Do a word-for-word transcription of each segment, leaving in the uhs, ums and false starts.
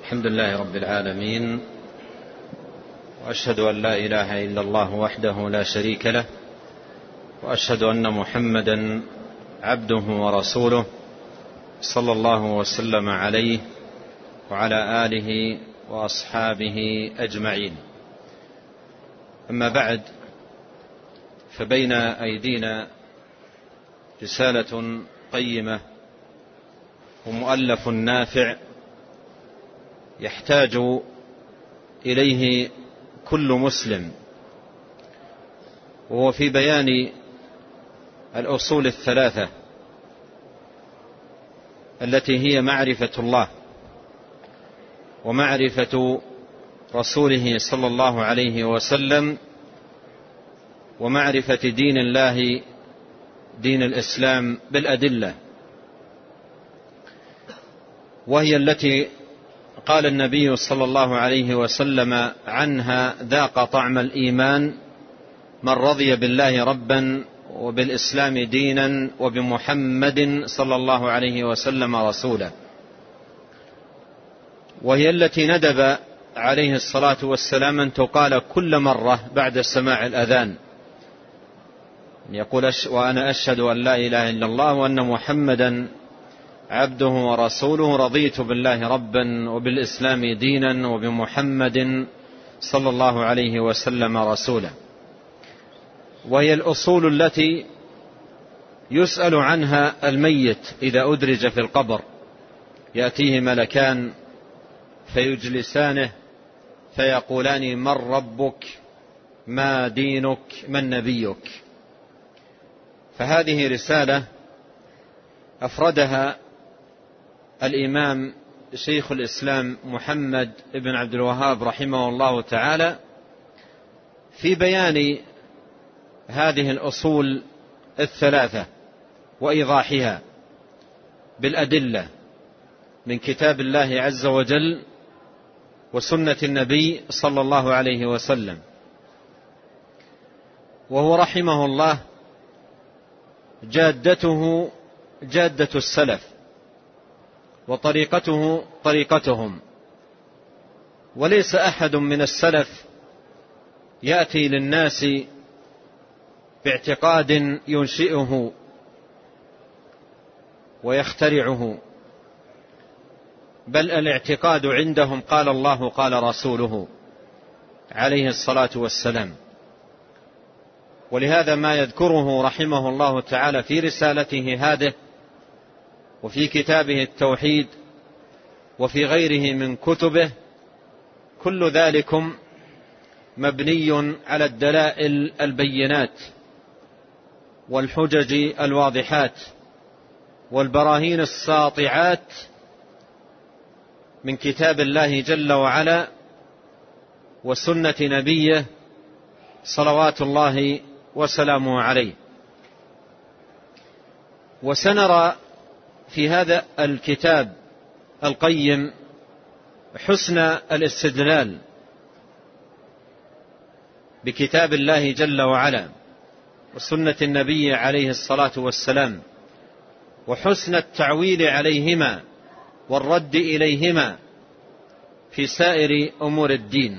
الحمد لله رب العالمين، وأشهد أن لا إله إلا الله وحده لا شريك له، وأشهد أن محمدا عبده ورسوله صلى الله وسلم عليه وعلى آله وأصحابه أجمعين. أما بعد، فبين أيدينا رسالة قيمة ومؤلف نافع يحتاج إليه كل مسلم، وهو في بيان الأصول الثلاثة التي هي معرفة الله ومعرفة رسوله صلى الله عليه وسلم ومعرفة دين الله دين الإسلام بالأدلة، وهي التي قال النبي صلى الله عليه وسلم عنها: ذاق طعم الإيمان من رضي بالله ربا وبالإسلام دينا وبمحمد صلى الله عليه وسلم رسولا. وهي التي ندب عليه الصلاة والسلام أن تقال كل مرة بعد سماع الأذان، يقول: وأنا أشهد أن لا إله إلا الله وأن محمدا عبده ورسوله، رضيت بالله ربا وبالإسلام دينا وبمحمد صلى الله عليه وسلم رسولا. وهي الأصول التي يسأل عنها الميت إذا أدرج في القبر، يأتيه ملكان فيجلسانه فيقولان: من ربك، ما دينك، من نبيك. فهذه رسالة أفردها الإمام شيخ الإسلام محمد بن عبد الوهاب رحمه الله تعالى في بيان هذه الأصول الثلاثة وإيضاحها بالأدلة من كتاب الله عز وجل وسنة النبي صلى الله عليه وسلم. وهو رحمه الله جادته جادة السلف وطريقته طريقتهم، وليس أحد من السلف يأتي للناس باعتقاد ينشئه ويخترعه، بل الاعتقاد عندهم قال الله قال رسوله عليه الصلاة والسلام. ولهذا ما يذكره رحمه الله تعالى في رسالته هذه وفي كتابه التوحيد وفي غيره من كتبه، كل ذلكم مبني على الدلائل البينات والحجج الواضحات والبراهين الساطعات من كتاب الله جل وعلا وسنة نبيه صلوات الله وسلامه عليه. وسنرى في هذا الكتاب القيم حسن الاستدلال بكتاب الله جل وعلا وسنة النبي عليه الصلاة والسلام، وحسن التعويل عليهما والرد إليهما في سائر أمور الدين.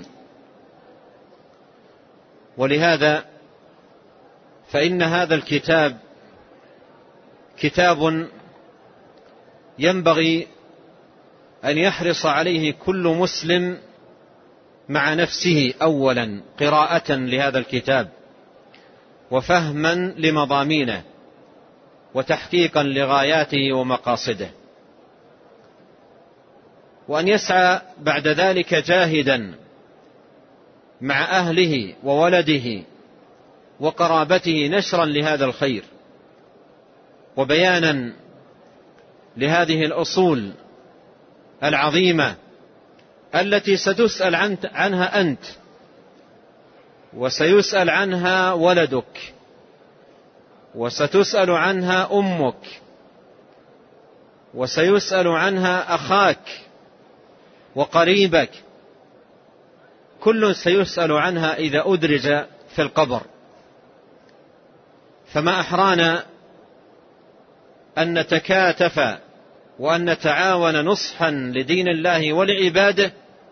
ولهذا فإن هذا الكتاب كتاب ينبغي أن يحرص عليه كل مسلم مع نفسه أولا قراءة لهذا الكتاب وفهما لمضامينه وتحقيقا لغاياته ومقاصده، وأن يسعى بعد ذلك جاهدا مع أهله وولده وقرابته نشرا لهذا الخير وبيانا لهذه الأصول العظيمة التي ستسأل عنها أنت وسيسأل عنها ولدك وستسأل عنها أمك وسيسأل عنها أخاك وقريبك، كل سيسأل عنها إذا أدرج في القبر. فما أحرانا أن نتكاتف وأن نتعاون نصحا لدين الله ولعباده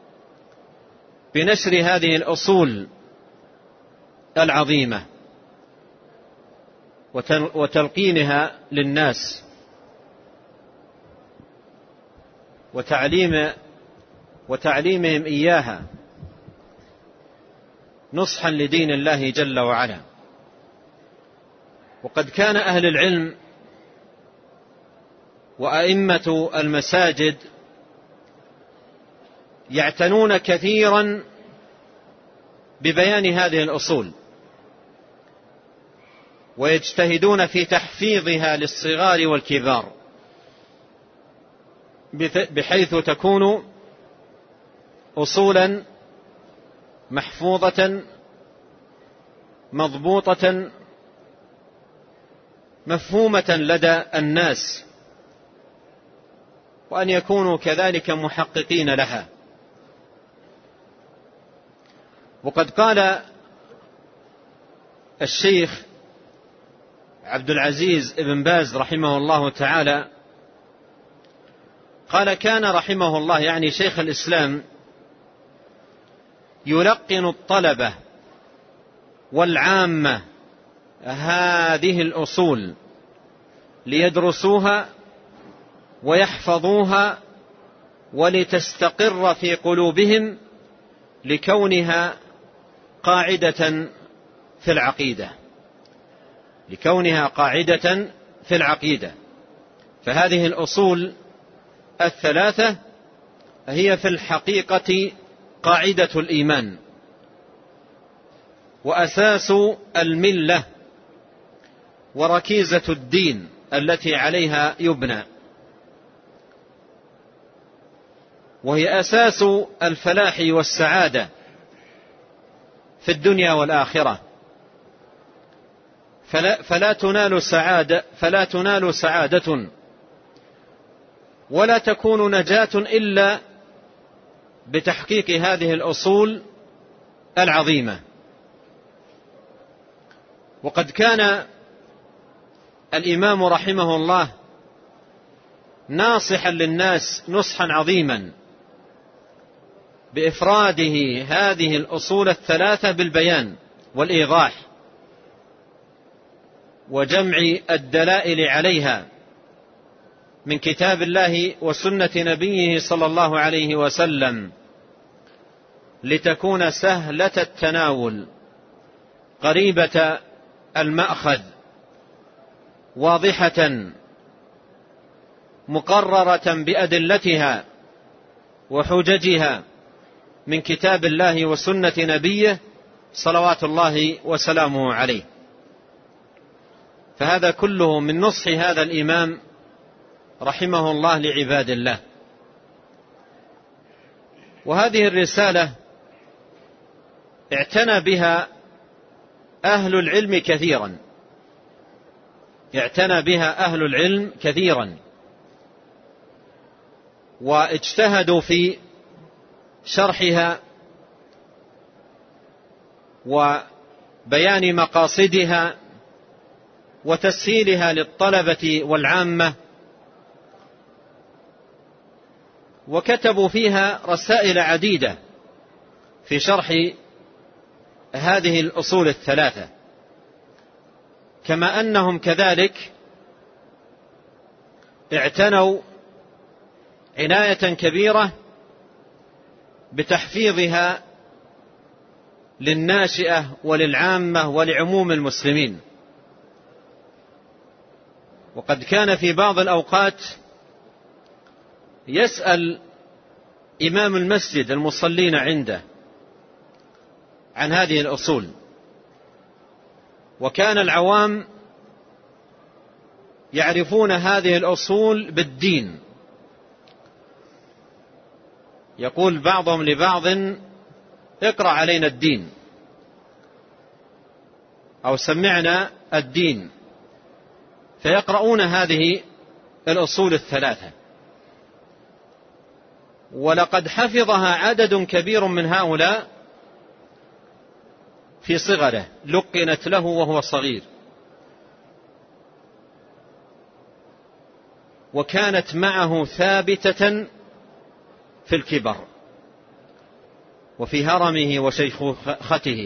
بنشر هذه الأصول العظيمة وتلقينها للناس وتعليم وتعليمهم إياها نصحا لدين الله جل وعلا. وقد كان أهل العلم وأئمة المساجد يعتنون كثيرا ببيان هذه الأصول ويجتهدون في تحفيظها للصغار والكبار بحيث تكون أصولا محفوظة مضبوطة مفهومة لدى الناس، وأن يكونوا كذلك محققين لها. وقد قال الشيخ عبد العزيز بن باز رحمه الله تعالى، قال: كان رحمه الله، يعني شيخ الإسلام، يلقن الطلبة والعامة هذه الأصول ليدرسوها ويحفظوها ولتستقر في قلوبهم لكونها قاعدة في العقيدة لكونها قاعدة في العقيدة فهذه الأصول الثلاثة هي في الحقيقة قاعدة الإيمان وأساس الملة وركيزة الدين التي عليها يبنى، وهي أساس الفلاح والسعادة في الدنيا والآخرة. فلا, فلا تنال سعادة فلا تنال سعادة ولا تكون نجاة إلا بتحقيق هذه الأصول العظيمة. وقد كان الإمام رحمه الله ناصحا للناس نصحا عظيما بإفراده هذه الأصول الثلاثة بالبيان والإيضاح وجمع الدلائل عليها من كتاب الله وسنة نبيه صلى الله عليه وسلم لتكون سهلة التناول قريبة المأخذ واضحة مقررة بأدلتها وحججها من كتاب الله وسنة نبيه صلوات الله وسلامه عليه. فهذا كله من نصح هذا الإمام رحمه الله لعباد الله. وهذه الرسالة اعتنى بها أهل العلم كثيرا اعتنى بها أهل العلم كثيرا واجتهدوا في شرحها وبيان مقاصدها وتسهيلها للطلبة والعامة، وكتبوا فيها رسائل عديدة في شرح هذه الأصول الثلاثة، كما أنهم كذلك اعتنوا عناية كبيرة بتحفيظها للناشئة وللعامة ولعموم المسلمين. وقد كان في بعض الأوقات يسأل إمام المسجد المصلين عنده عن هذه الأصول، وكان العوام يعرفون هذه الأصول بالدين. يقول بعضهم لبعض: اقرأ علينا الدين أو سمعنا الدين، فيقرؤون هذه الأصول الثلاثة. ولقد حفظها عدد كبير من هؤلاء في صغره، لقنت له وهو صغير. وكانت معه ثابتة في الكبر وفي هرمه وشيخوخته،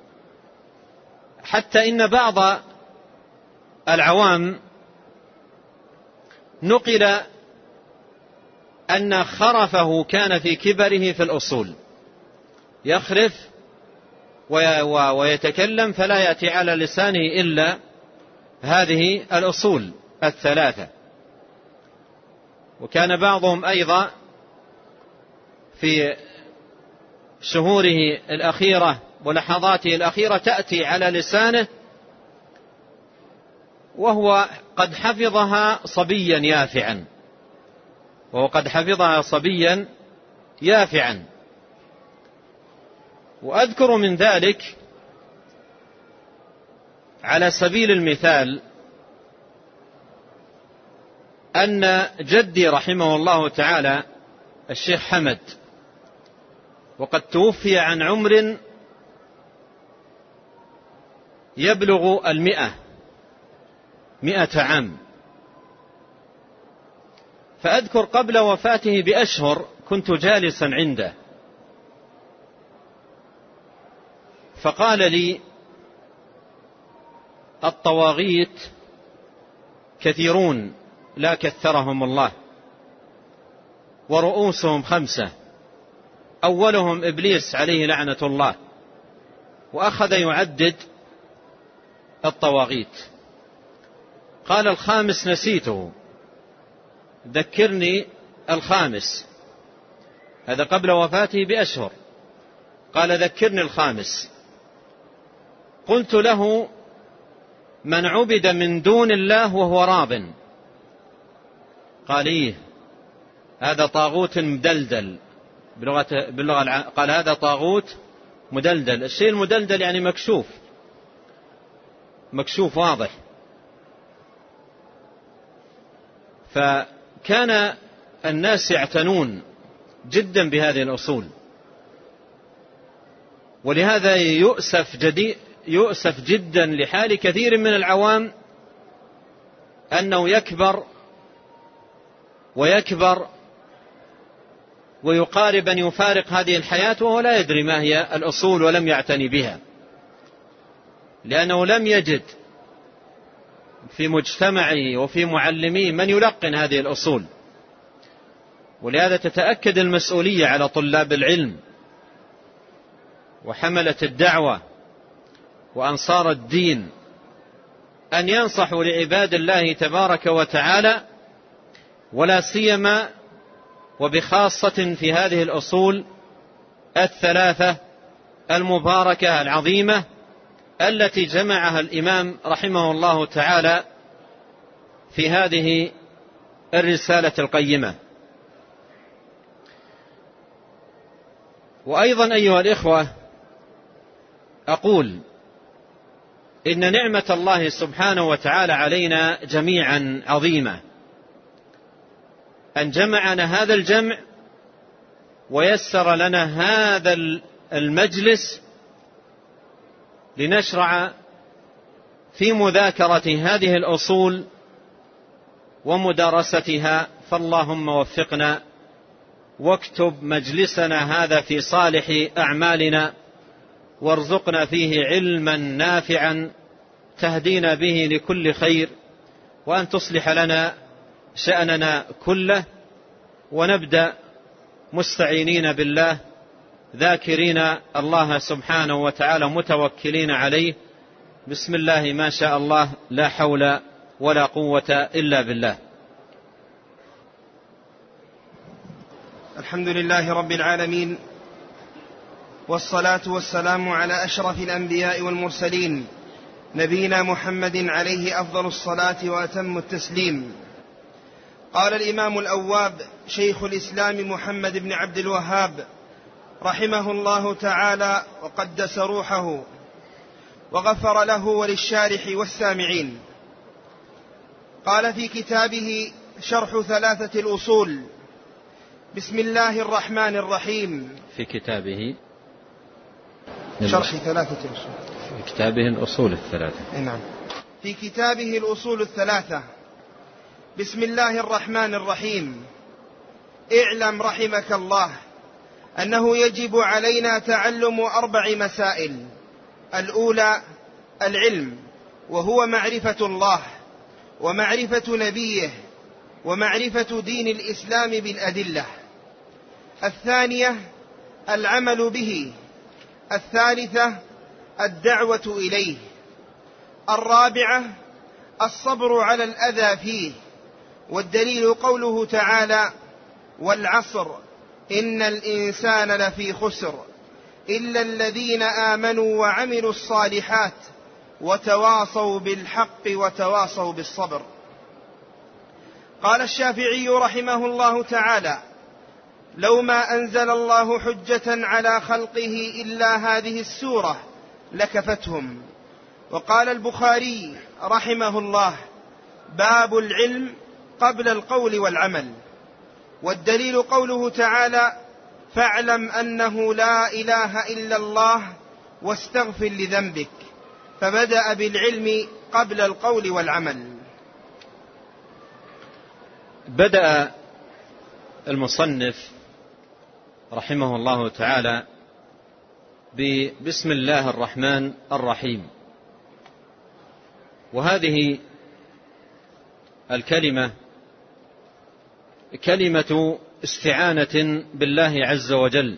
حتى إن بعض العوام نقل أن خرفه كان في كبره في الأصول، يخرف ويتكلم فلا يأتي على لسانه إلا هذه الأصول الثلاثة. وكان بعضهم أيضا في شهوره الأخيرة ولحظاته الأخيرة تأتي على لسانه وهو قد حفظها صبيا يافعا وهو قد حفظها صبيا يافعا. وأذكر من ذلك على سبيل المثال أن جدي رحمه الله تعالى الشيخ حمد، وقد توفي عن عمر يبلغ المئة مئة عام، فأذكر قبل وفاته بأشهر كنت جالسا عنده فقال لي: الطواغيت كثيرون لا كثرهم الله، ورؤوسهم خمسة، أولهم إبليس عليه لعنة الله. وأخذ يعدد الطواغيت، قال: الخامس نسيته، ذكرني الخامس. هذا قبل وفاته بأشهر، قال: ذكرني الخامس. قلت له: من عبد من دون الله وهو راض. قال: إيه، هذا طاغوت مدلدل بلغة, بلغة قال: هذا طاغوت مدلدل. الشيء المدلدل يعني مكشوف مكشوف واضح. فكان الناس يعتنون جدا بهذه الأصول، ولهذا يؤسف, جدي يؤسف جدا لحال كثير من العوام أنه يكبر ويكبر ويقارب أن يفارق هذه الحياة وهو لا يدري ما هي الأصول ولم يعتني بها، لأنه لم يجد في مجتمعه وفي معلميه من يلقن هذه الأصول. ولهذا تتأكد المسؤولية على طلاب العلم وحملة الدعوة وأنصار الدين أن ينصحوا لعباد الله تبارك وتعالى، ولا سيما وبخاصة في هذه الأصول الثلاثة المباركة العظيمة التي جمعها الإمام رحمه الله تعالى في هذه الرسالة القيمة. وأيضا أيها الإخوة، أقول إن نعمة الله سبحانه وتعالى علينا جميعا عظيمة، أن جمعنا هذا الجمع ويسر لنا هذا المجلس لنشرع في مذاكرة هذه الأصول ومدارستها. فاللهم وفقنا واكتب مجلسنا هذا في صالح أعمالنا، وارزقنا فيه علما نافعا تهدينا به لكل خير، وأن تصلح لنا شأننا كله. ونبدأ مستعينين بالله ذاكرين الله سبحانه وتعالى متوكلين عليه. بسم الله ما شاء الله، لا حول ولا قوة إلا بالله. الحمد لله رب العالمين، والصلاة والسلام على أشرف الأنبياء والمرسلين، نبينا محمد عليه أفضل الصلاة وأتم التسليم. قال الإمام الأواب شيخ الإسلام محمد بن عبد الوهاب رحمه الله تعالى وقدس روحه وغفر له وللشارح والسامعين، قال في كتابه شرح ثلاثة الأصول: بسم الله الرحمن الرحيم. في كتابه شرح ثلاثة الأصول، في كتابه الأصول الثلاثة. نعم، في كتابه الأصول الثلاثة. بسم الله الرحمن الرحيم. اعلم رحمك الله أنه يجب علينا تعلم أربع مسائل. الأولى العلم، وهو معرفة الله ومعرفة نبيه ومعرفة دين الإسلام بالأدلة. الثانية العمل به. الثالثة الدعوة إليه. الرابعة الصبر على الأذى فيه، والدليل قوله تعالى: والعصر إن الإنسان لفي خسر إلا الذين آمنوا وعملوا الصالحات وتواصوا بالحق وتواصوا بالصبر. قال الشافعي رحمه الله تعالى: لو ما أنزل الله حجة على خلقه إلا هذه السورة لكفتهم. وقال البخاري رحمه الله: باب العلم قبل القول والعمل. والدليل قوله تعالى: فاعلم أنه لا إله إلا الله واستغفر لذنبك، فبدأ بالعلم قبل القول والعمل. بدأ المصنف رحمه الله تعالى بسم الله الرحمن الرحيم، وهذه الكلمة كلمة استعانة بالله عز وجل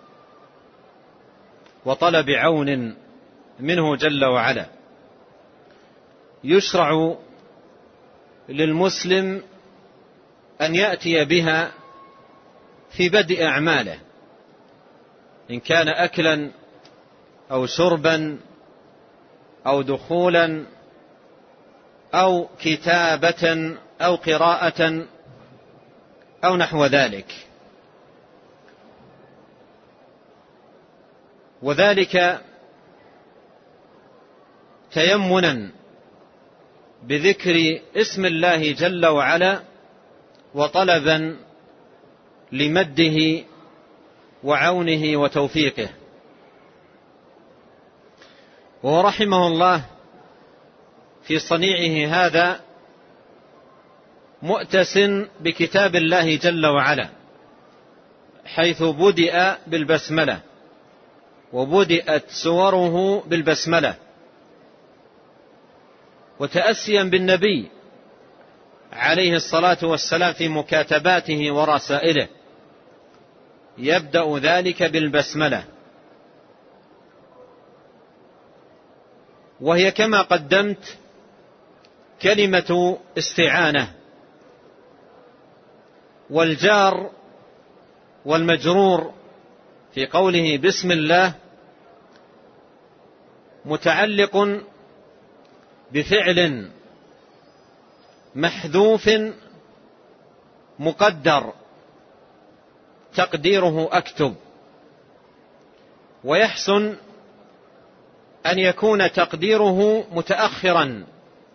وطلب عون منه جل وعلا. يشرع للمسلم أن يأتي بها في بدء أعماله، إن كان أكلا أو شربا أو دخولا أو كتابة أو قراءة أو نحو ذلك. وذلك تيمنا بذكر اسم الله جل وعلا وطلبا لمده وعونه وتوفيقه. ورحمه الله في صنيعه هذا مؤتس بكتاب الله جل وعلا، حيث بدأ بالبسملة وبدأت سوره بالبسملة، وتأسيا بالنبي عليه الصلاة والسلام في مكاتباته ورسائله يبدأ ذلك بالبسملة، وهي كما قدمت كلمة استعانة. والجار والمجرور في قوله بسم الله متعلق بفعل محذوف مقدر تقديره أكتب، ويحسن أن يكون تقديره متأخرا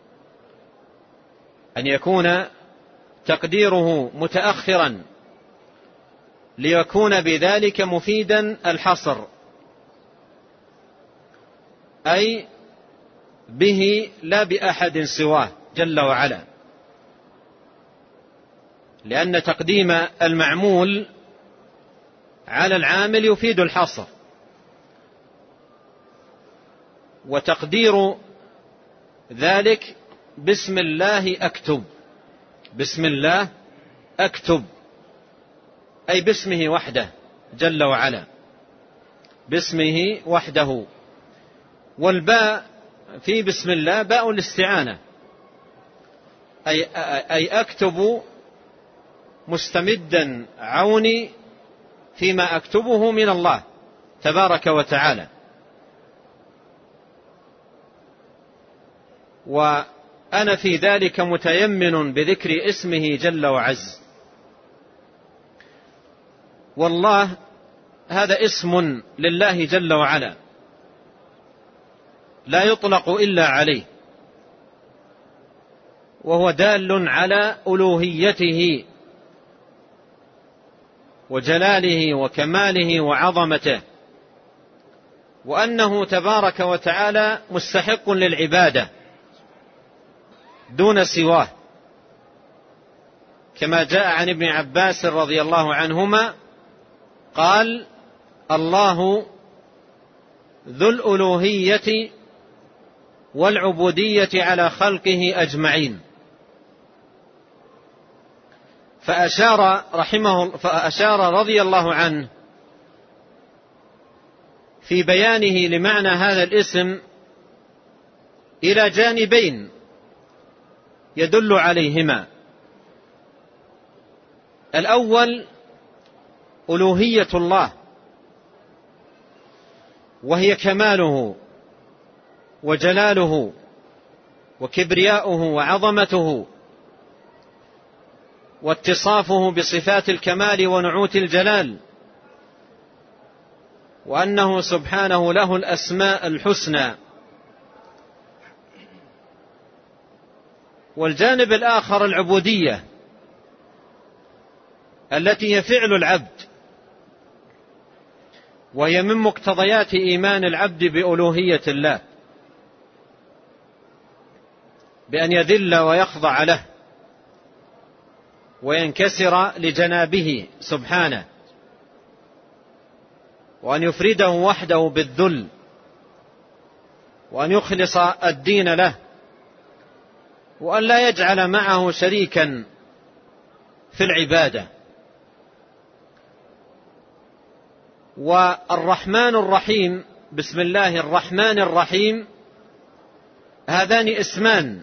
أن يكون تقديره متأخرا ليكون بذلك مفيدا الحصر، أي به لا بأحد سواه جل وعلا، لأن تقديم المعمول على العامل يفيد الحصر. وتقدير ذلك بسم الله أكتب، بسم الله أكتب أي باسمه وحده جل وعلا، باسمه وحده. والباء في بسم الله باء الاستعانة، أي, أي أكتب مستمدا عوني فيما أكتبه من الله تبارك وتعالى. وأنا في ذلك متيمن بذكر اسمه جل وعز. والله هذا اسم لله جل وعلا لا يطلق إلا عليه، وهو دال على ألوهيته وجلاله وكماله وعظمته، وأنه تبارك وتعالى مستحق للعبادة دون سواه. كما جاء عن ابن عباس رضي الله عنهما قال: الله ذو الألوهية والعبودية على خلقه أجمعين. فأشار رحمه فأشار رضي الله عنه في بيانه لمعنى هذا الاسم إلى جانبين يدل عليهما: الأول ألوهية الله، وهي كماله وجلاله وكبرياؤه وعظمته واتصافه بصفات الكمال ونعوت الجلال، وأنه سبحانه له الأسماء الحسنى. والجانب الآخر العبودية، التي هي فعل العبد، وهي من مقتضيات إيمان العبد بألوهية الله، بأن يذل ويخضع له وينكسر لجنابه سبحانه، وأن يفرده وحده بالذل، وأن يخلص الدين له، وأن لا يجعل معه شريكا في العبادة. والرحمن الرحيم، بسم الله الرحمن الرحيم، هذان اسمان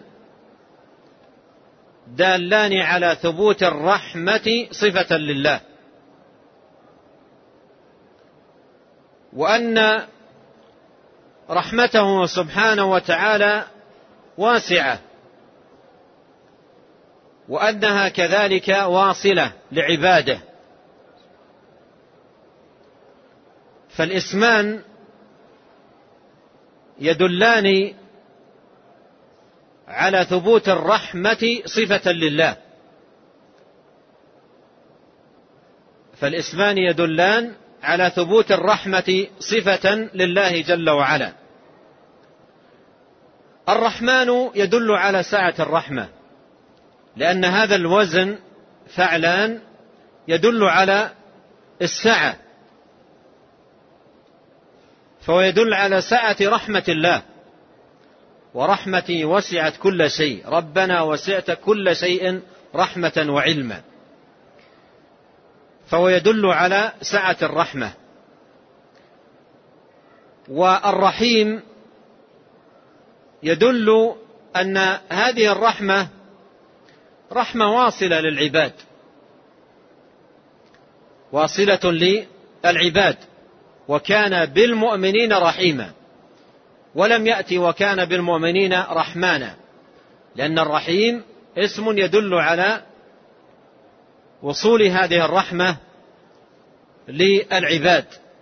دالان على ثبوت الرحمة صفة لله، وأن رحمته سبحانه وتعالى واسعة، وأنها كذلك واصلة لعباده. فالاسمان يدلان على ثبوت الرحمة صفة لله، فالاسمان يدلان على ثبوت الرحمة صفة لله جل وعلا. الرحمن يدل على سعة الرحمة، لأن هذا الوزن فعلان يدل على السعة، فهو يدل على سعة رحمة الله. ورحمتي وسعت كل شيء، ربنا وسعت كل شيء رحمة وعلما، فهو يدل على سعة الرحمة. والرحيم يدل أن هذه الرحمة رحمة واصلة للعباد، واصلة للعباد، وكان بالمؤمنين رحيما، ولم يأتي وكان بالمؤمنين رحمانا، لأن الرحيم اسم يدل على وصول هذه الرحمة للعباد.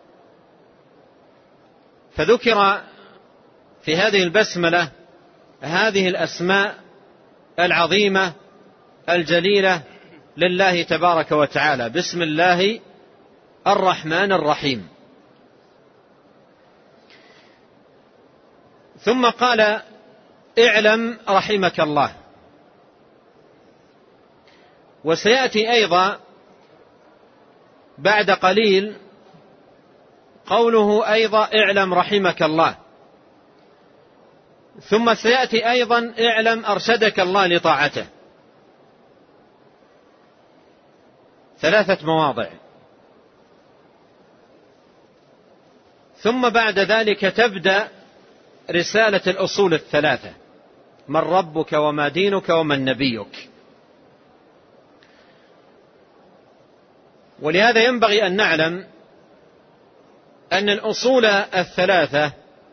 فذكر في هذه البسملة هذه الأسماء العظيمة الجليلة لله تبارك وتعالى: بسم الله الرحمن الرحيم. ثم قال: اعلم رحمك الله. وسيأتي أيضا بعد قليل قوله أيضا: اعلم رحمك الله. ثم سيأتي أيضا: اعلم أرشدك الله لطاعته. ثلاثة مواضع. ثم بعد ذلك تبدأ رسالة الأصول الثلاثة: من ربك وما دينك ومن نبيك. ولهذا ينبغي أن نعلم أن الأصول الثلاثة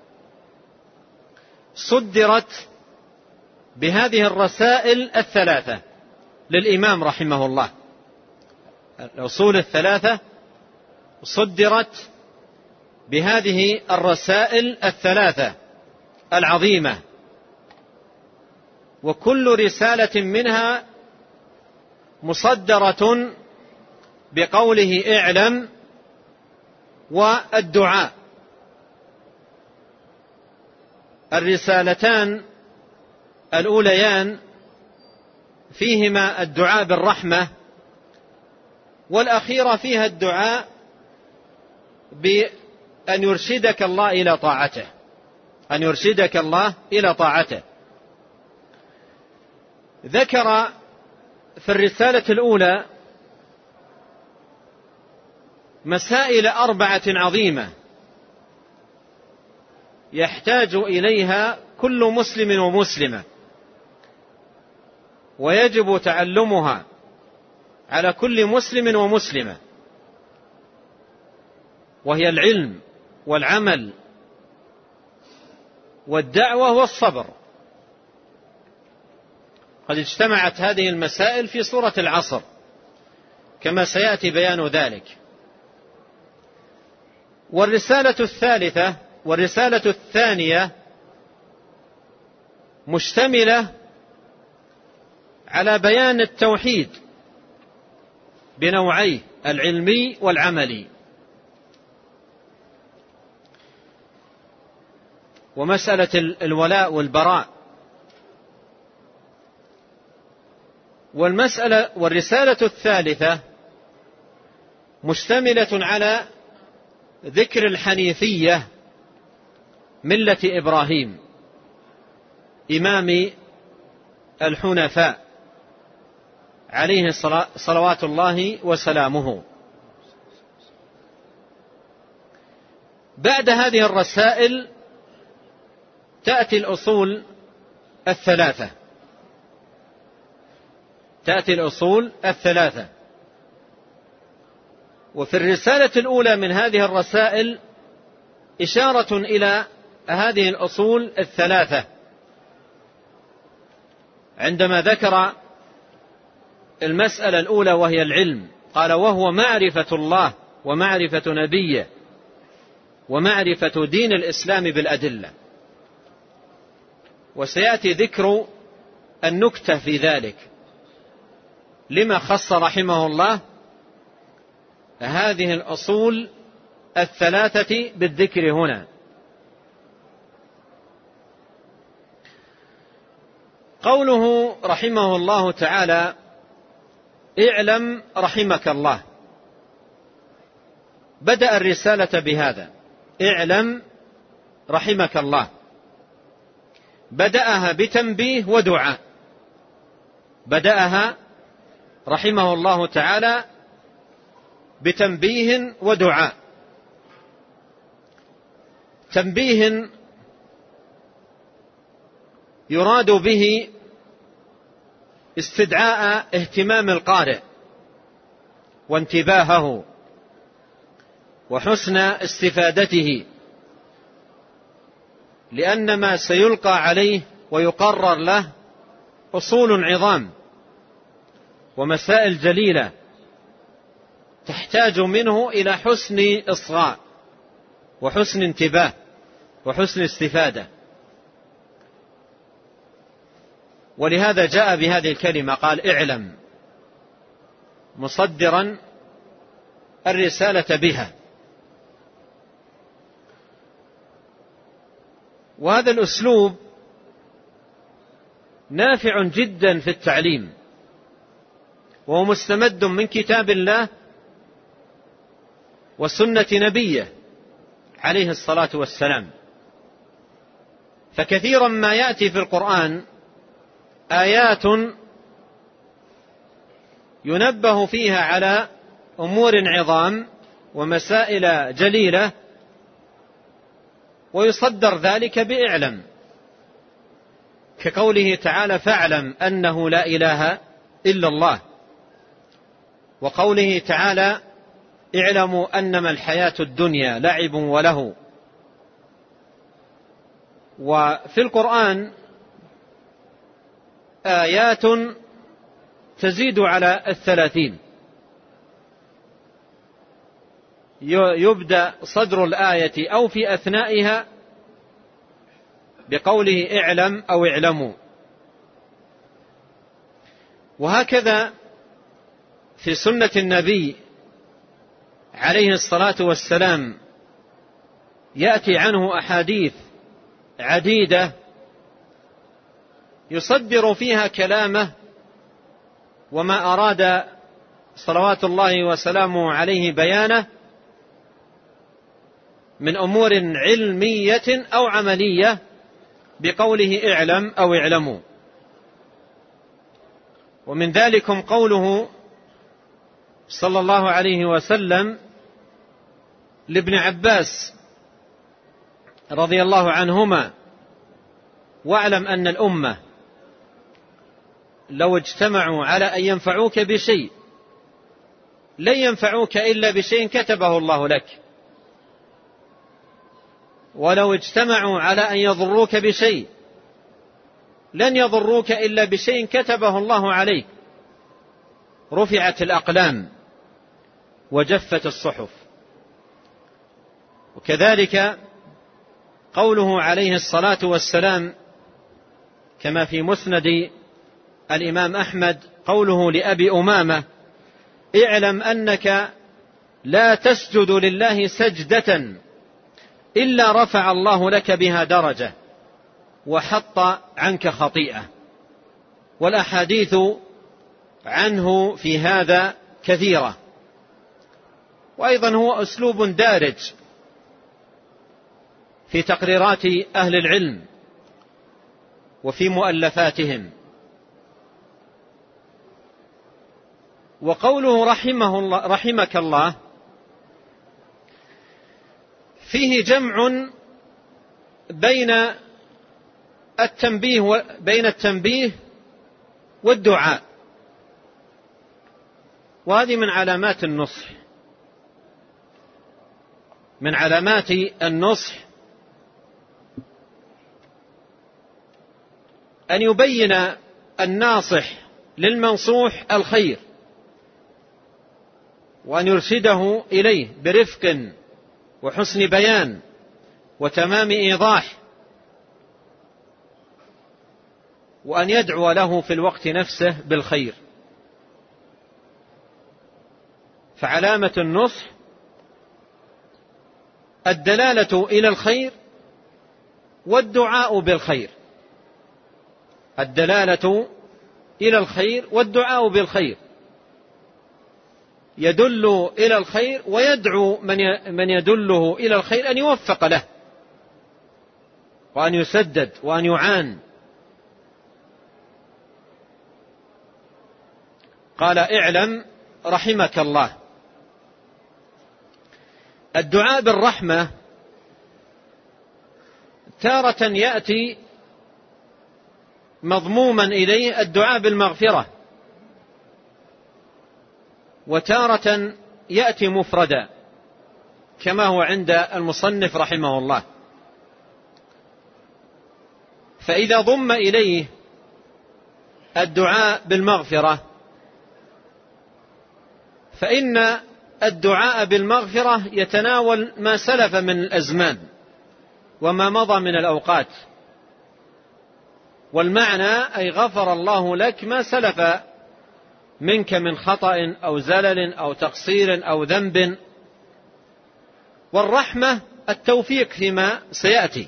صدرت بهذه الرسائل الثلاثة للإمام رحمه الله. الأصول الثلاثة صدرت بهذه الرسائل الثلاثة العظيمة، وكل رسالة منها مصدرة بقوله اعلم والدعاء. الرسالتان الأوليان فيهما الدعاء بالرحمة، والأخيرة فيها الدعاء بأن يرشدك الله إلى طاعته، أن يرشدك الله إلى طاعته. ذكر في الرسالة الأولى مسائل أربعة عظيمة يحتاج إليها كل مسلم ومسلمة، ويجب تعلمها على كل مسلم ومسلمة، وهي العلم والعمل والدعوة والصبر. قد اجتمعت هذه المسائل في سورة العصر كما سيأتي بيان ذلك. والرسالة الثالثة والرسالة الثانية مشتملة على بيان التوحيد بنوعيه العلمي والعملي، ومسألة الولاء والبراء. والمسألة والرسالة الثالثة مشتملة على ذكر الحنيفية ملة إبراهيم إمام الحنفاء عليه صلوات الله وسلامه. بعد هذه الرسائل تأتي الأصول الثلاثة تأتي الأصول الثلاثة وفي الرسالة الأولى من هذه الرسائل إشارة إلى هذه الأصول الثلاثة عندما ذكر المسألة الأولى وهي العلم، قال: وهو معرفة الله ومعرفة نبيه ومعرفة دين الإسلام بالأدلة. وسيأتي ذكر النكتة في ذلك، لما خص رحمه الله هذه الأصول الثلاثة بالذكر هنا. قوله رحمه الله تعالى: اعلم رحمك الله، بدأ الرسالة بهذا: اعلم رحمك الله، بدأها بتنبيه ودعاء، بدأها رحمه الله تعالى بتنبيه ودعاء. تنبيه يراد به استدعاء اهتمام القارئ وانتباهه وحسن استفادته، لأن ما سيلقى عليه ويقرر له أصول عظام ومسائل جليلة تحتاج منه إلى حسن إصغاء وحسن انتباه وحسن استفادة. ولهذا جاء بهذه الكلمة، قال: اعلم، مصدرا الرسالة بها. وهذا الأسلوب نافع جدا في التعليم، وهو مستمد من كتاب الله وسنة نبيه عليه الصلاة والسلام. فكثيرا ما يأتي في القرآن آيات ينبه فيها على أمور عظام ومسائل جليلة، ويصدر ذلك بإعلم، كقوله تعالى: فاعلم أنه لا إله إلا الله، وقوله تعالى: اعلموا أنما الحياة الدنيا لعب وله. وفي القرآن آيات تزيد على الثلاثين، يبدأ صدر الآية أو في أثنائها بقوله اعلم أو اعلموا. وهكذا في سنة النبي عليه الصلاة والسلام يأتي عنه أحاديث عديدة يصدر فيها كلامه وما أراد صلوات الله وسلامه عليه بيانه من أمور علمية أو عملية بقوله اعلم أو اعلموا. ومن ذلكم قوله صلى الله عليه وسلم لابن عباس رضي الله عنهما: واعلم أن الأمة لو اجتمعوا على أن ينفعوك بشيء لن ينفعوك إلا بشيء كتبه الله لك، ولو اجتمعوا على أن يضروك بشيء لن يضروك إلا بشيء كتبه الله عليك. رفعت الأقلام وجفت الصحف. وكذلك قوله عليه الصلاة والسلام كما في مسند الإمام أحمد قوله لأبي أمامة: اعلم أنك لا تسجد لله سجدة إلا رفع الله لك بها درجة وحط عنك خطيئة. والأحاديث عنه في هذا كثيرة. وأيضا هو أسلوب دارج في تقريرات أهل العلم وفي مؤلفاتهم. وقوله رحمه الله رحمك الله فيه جمع بين التنبيه بين التنبيه والدعاء، وهذه من علامات النصح من علامات النصح أن يبين الناصح للمنصوح الخير وأن يرشده إليه برفق وحسن بيان وتمام إيضاح، وأن يدعو له في الوقت نفسه بالخير. فعلامة النصح الدلالة إلى الخير والدعاء بالخير، الدلالة إلى الخير والدعاء بالخير، يدل إلى الخير ويدعو من يدله إلى الخير أن يوفق له وأن يسدد وأن يعان. قال اعلم رحمك الله. الدعاء بالرحمة تارة يأتي مضموما إليه الدعاء بالمغفرة، وتارة يأتي مفردا كما هو عند المصنف رحمه الله. فإذا ضم إليه الدعاء بالمغفرة فإن الدعاء بالمغفرة يتناول ما سلف من الأزمان وما مضى من الأوقات، والمعنى أي غفر الله لك ما سلف منك من خطأ أو زلل أو تقصير أو ذنب. والرحمة التوفيق فيما سيأتي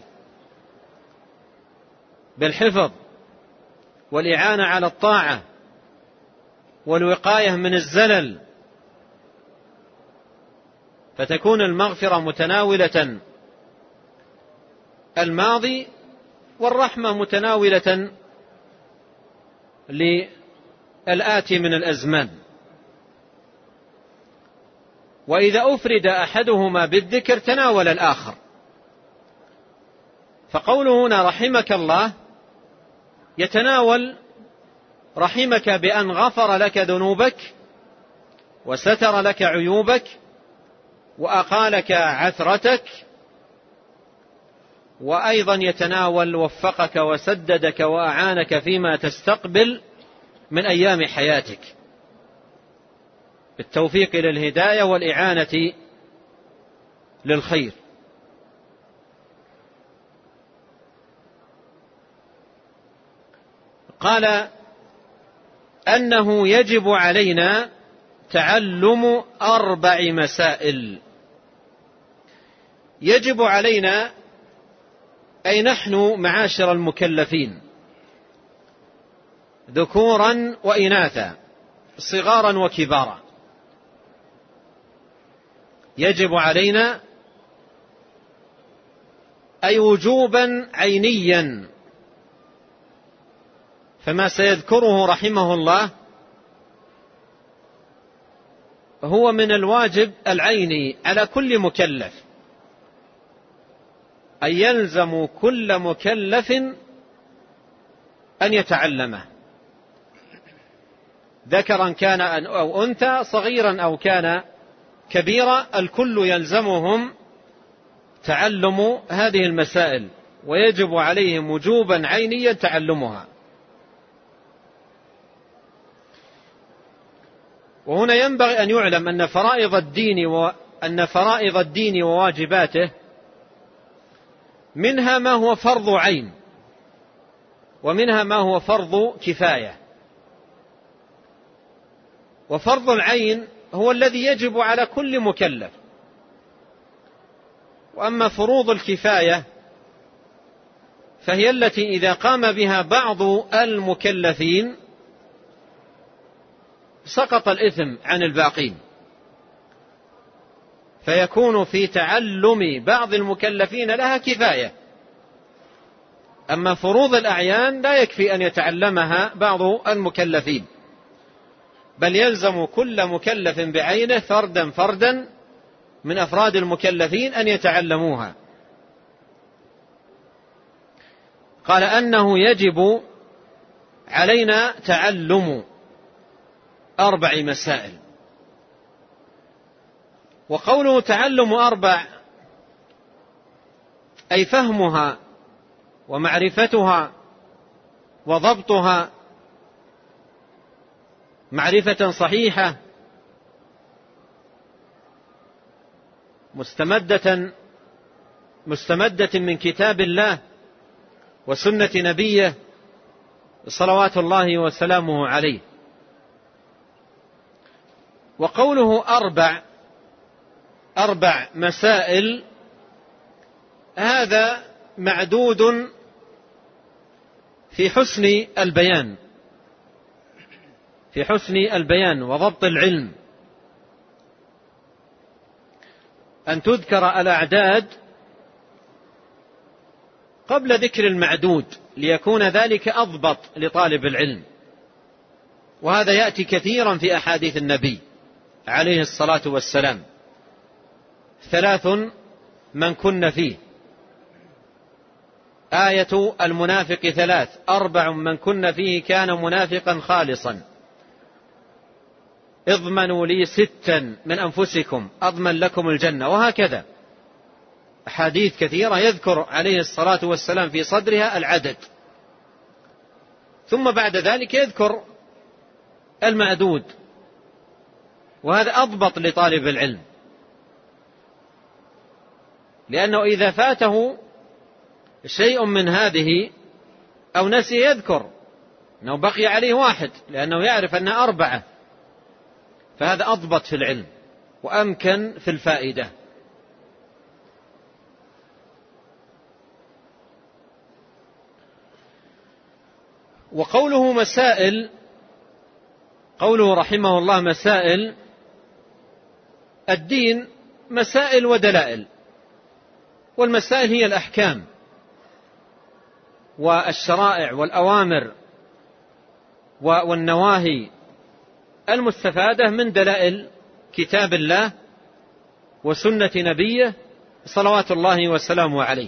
بالحفظ والإعانة على الطاعة والوقاية من الزلل، فتكون المغفرة متناولة الماضي والرحمة متناولة للآتي من الأزمان. وإذا أفرد أحدهما بالذكر تناول الآخر. فقوله هنا رحمك الله يتناول رحمك بأن غفر لك ذنوبك وستر لك عيوبك وأقالك عثرتك، وأيضا يتناول وفقك وسددك وأعانك فيما تستقبل من أيام حياتك بالتوفيق للهداية والإعانة للخير. قال أنه يجب علينا تعلم أربع مسائل. يجب علينا أي نحن معاشر المكلفين ذكورا وإناثا صغارا وكبارا. يجب علينا أي وجوبا عينيا. فما سيذكره رحمه الله هو من الواجب العيني على كل مكلف، أي يلزم كل مكلف أن يتعلمه، ذكرا كان أو أنثى، صغيرا أو كان كبيرا، الكل يلزمهم تعلم هذه المسائل، ويجب عليهم وجوبا عينيا تعلمها. وهنا ينبغي أن يعلم أن فرائض الدين وأن فرائض الدين وواجباته منها ما هو فرض عين، ومنها ما هو فرض كفاية. وفرض العين هو الذي يجب على كل مكلف، وأما فروض الكفاية فهي التي إذا قام بها بعض المكلفين سقط الإثم عن الباقين، فيكون في تعلم بعض المكلفين لها كفاية. أما فروض الأعيان لا يكفي أن يتعلمها بعض المكلفين، بل يلزم كل مكلف بعينه فردا فردا من أفراد المكلفين أن يتعلموها. قال أنه يجب علينا تعلم أربع مسائل. وقوله تعلم أربع أي فهمها ومعرفتها وضبطها معرفة صحيحة مستمدة مستمدة من كتاب الله وسنة نبيه صلوات الله وسلامه عليه. وقوله أربع أربع مسائل هذا معدود في حسن البيان في حسن البيان وضبط العلم، أن تذكر الأعداد قبل ذكر المعدود ليكون ذلك أضبط لطالب العلم. وهذا يأتي كثيرا في أحاديث النبي عليه الصلاة والسلام: ثلاث من كن فيه، آية المنافق ثلاث، أربع من كن فيه كان منافقا خالصا، اضمنوا لي ستا من أنفسكم أضمن لكم الجنة. وهكذا أحاديث كثيرة يذكر عليه الصلاة والسلام في صدرها العدد، ثم بعد ذلك يذكر المعدود، وهذا أضبط لطالب العلم، لأنه إذا فاته شيء من هذه أو نسي يذكر أنه بقي عليه واحد، لأنه يعرف أن أربعة، فهذا أضبط في العلم وأمكن في الفائدة. وقوله مسائل، قوله رحمه الله مسائل، الدين مسائل ودلائل، والمسائل هي الأحكام والشرائع والأوامر والنواهي المستفادة من دلائل كتاب الله وسنة نبيه صلوات الله وسلامه عليه.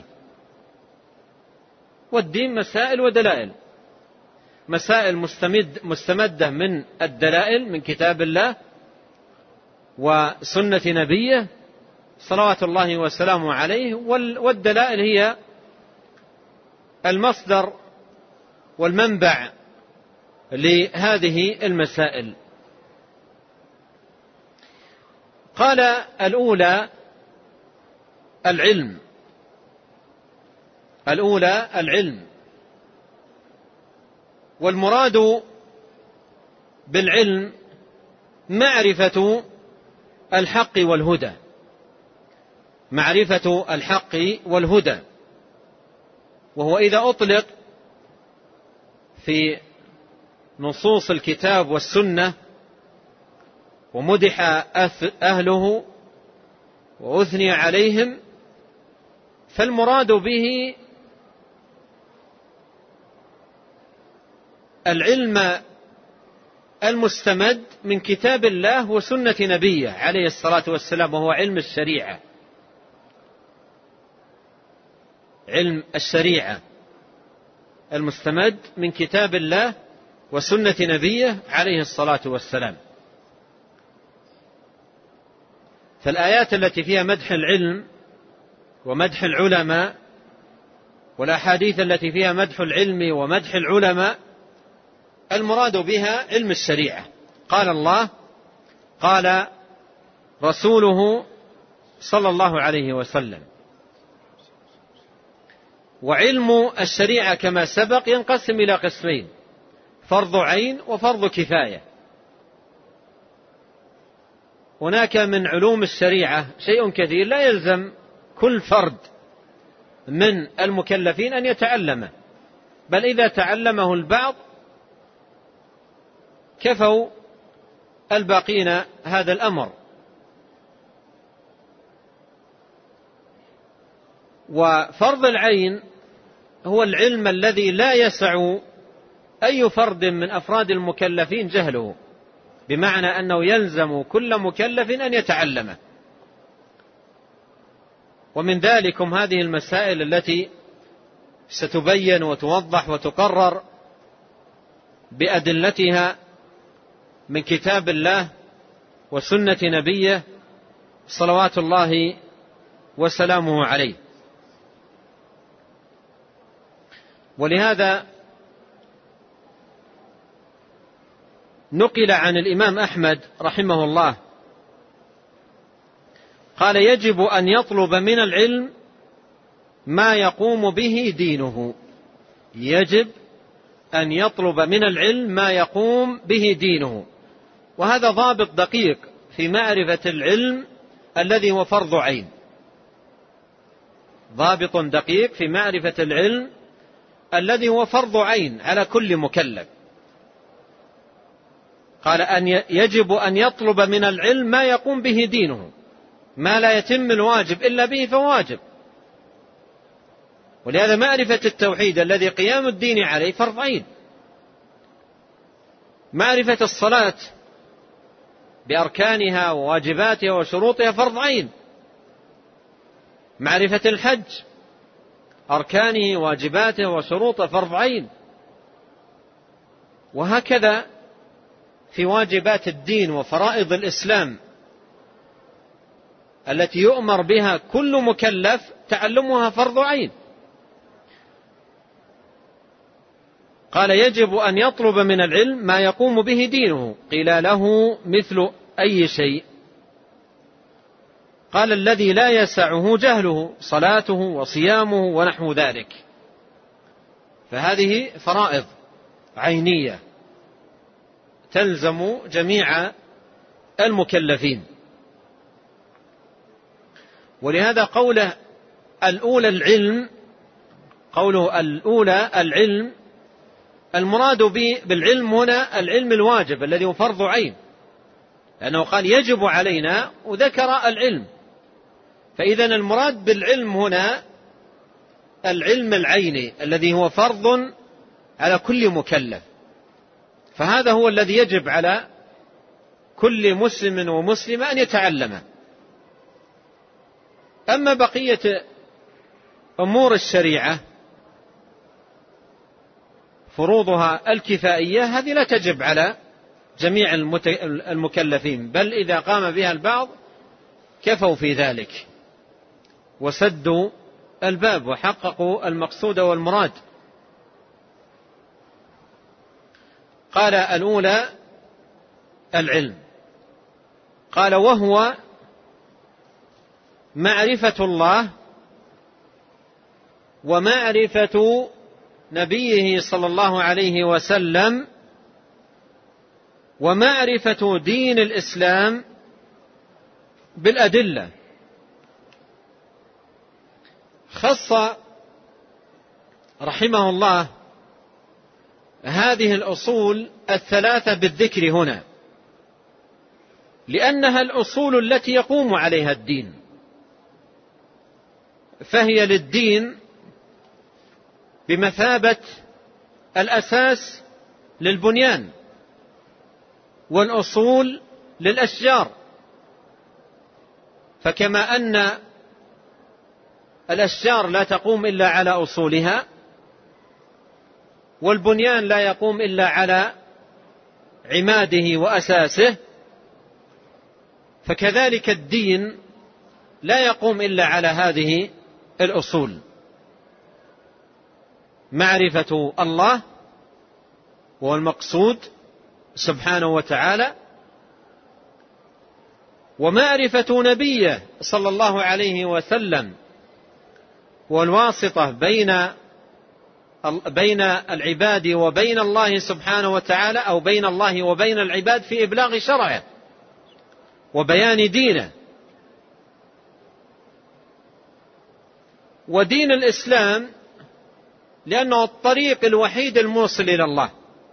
والدين مسائل ودلائل، مسائل مستمد مستمدة من الدلائل من كتاب الله وسنة نبيه صلوات الله وسلامه عليه، والدلائل هي المصدر والمنبع لهذه المسائل. قال الأولى العلم، الأولى العلم، والمراد بالعلم معرفة الحق والهدى، معرفة الحق والهدى. وهو إذا أطلق في نصوص الكتاب والسنة ومدح أهله وأثني عليهم، فالمراد به العلم المستمد من كتاب الله وسنة نبيه عليه الصلاة والسلام، وهو علم الشريعة. علم الشريعة المستمد من كتاب الله وسنة نبيه عليه الصلاة والسلام. فالآيات التي فيها مدح العلم ومدح العلماء، والأحاديث التي فيها مدح العلم ومدح العلماء، المراد بها علم الشريعة. قال الله، قال رسوله صلى الله عليه وسلم. وعلم الشريعة كما سبق ينقسم إلى قسمين: فرض عين وفرض كفاية. هناك من علوم الشريعة شيء كثير لا يلزم كل فرد من المكلفين أن يتعلمه، بل إذا تعلمه البعض كفوا الباقين هذا الأمر. وفرض العين هو العلم الذي لا يسع أي فرد من أفراد المكلفين جهله، بمعنى أنه يلزم كل مكلف أن يتعلمه. ومن ذلكم هذه المسائل التي ستبين وتوضح وتقرر بأدلتها من كتاب الله وسنة نبيه صلوات الله وسلامه عليه. ولهذا نقل عن الإمام أحمد رحمه الله قال: يجب أن يطلب من العلم ما يقوم به دينه. يجب أن يطلب من العلم ما يقوم به دينه. وهذا ضابط دقيق في معرفة العلم الذي هو فرض عين، ضابط دقيق في معرفة العلم الذي هو فرض عين على كل مكلف. قال أن يجب أن يطلب من العلم ما يقوم به دينه، ما لا يتم الواجب إلا به فواجب. ولهذا معرفة التوحيد الذي قيام الدين عليه فرض عين. معرفة الصلاة بأركانها وواجباتها وشروطها فرض عين. معرفة الحج أركانه واجباته وشروطه فرض عين. وهكذا في واجبات الدين وفرائض الإسلام التي يؤمر بها كل مكلف تعلمها فرض عين. قال: يجب أن يطلب من العلم ما يقوم به دينه. قيل له: مثل أي شيء؟ قال: الذي لا يسعه جهله، صلاته وصيامه ونحو ذلك. فهذه فرائض عينية تلزم جميع المكلفين. ولهذا قوله الأولى العلم، قوله الأولى العلم، المراد بالعلم هنا العلم الواجب الذي هو فرض عين، لأنه قال يجب علينا وذكر العلم. فإذا المراد بالعلم هنا العلم العيني الذي هو فرض على كل مكلف، فهذا هو الذي يجب على كل مسلم ومسلمة أن يتعلمه. أما بقية أمور الشريعة فروضها الكفائية هذه لا تجب على جميع المكلفين، بل إذا قام بها البعض كفوا في ذلك وسدوا الباب وحققوا المقصود والمراد. قال: الأولى العلم. قال: وهو معرفة الله ومعرفة نبيه صلى الله عليه وسلم ومعرفة دين الإسلام بالأدلة. خص رحمه الله هذه الأصول الثلاثة بالذكر هنا، لأنها الأصول التي يقوم عليها الدين، فهي للدين بمثابة الأساس للبنيان، والأصول للأشجار. فكما أن الأشجار لا تقوم إلا على أصولها، والبنيان لا يقوم إلا على عماده وأساسه، فكذلك الدين لا يقوم إلا على هذه الأصول: معرفة الله هو المقصود سبحانه وتعالى، ومعرفة نبيه صلى الله عليه وسلم والواسطة بين بين العباد وبين الله سبحانه وتعالى، أو بين الله وبين العباد في إبلاغ شرعه وبيان دينه. ودين الإسلام لأنه الطريق الوحيد الموصل إلى الله،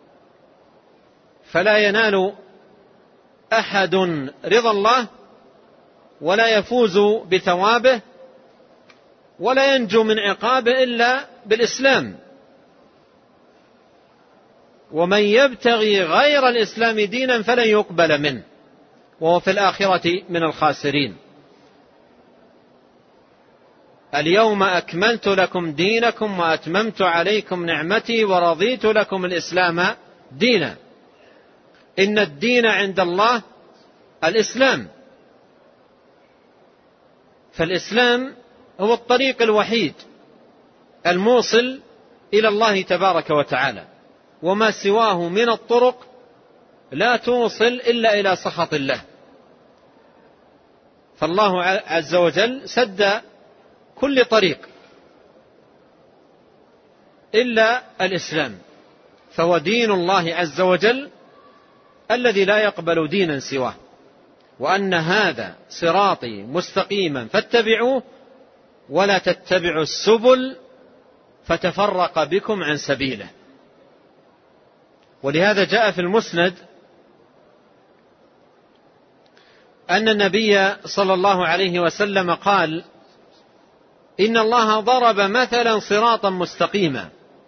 فلا ينال أحد رضا الله ولا يفوز بثوابه ولا ينجو من عقابه إلا بالإسلام. ومن يبتغي غير الإسلام دينا فلن يقبل منه وهو في الآخرة من الخاسرين. اليوم أكملت لكم دينكم وأتممت عليكم نعمتي ورضيت لكم الإسلام دينا. إن الدين عند الله الإسلام، فالإسلام هو الطريق الوحيد الموصل إلى الله تبارك وتعالى، وما سواه من الطرق لا توصل إلا إلى سخط الله. فالله عز وجل سد كل طريق إلا الإسلام، فهو دين الله عز وجل الذي لا يقبل دينا سواه. وأن هذا صراطي مستقيما فاتبعوه ولا تتبعوا السبل فتفرق بكم عن سبيله. ولهذا جاء في المسند أن النبي صلى الله عليه وسلم قال: إن الله ضرب مثلا صراطا مستقيما،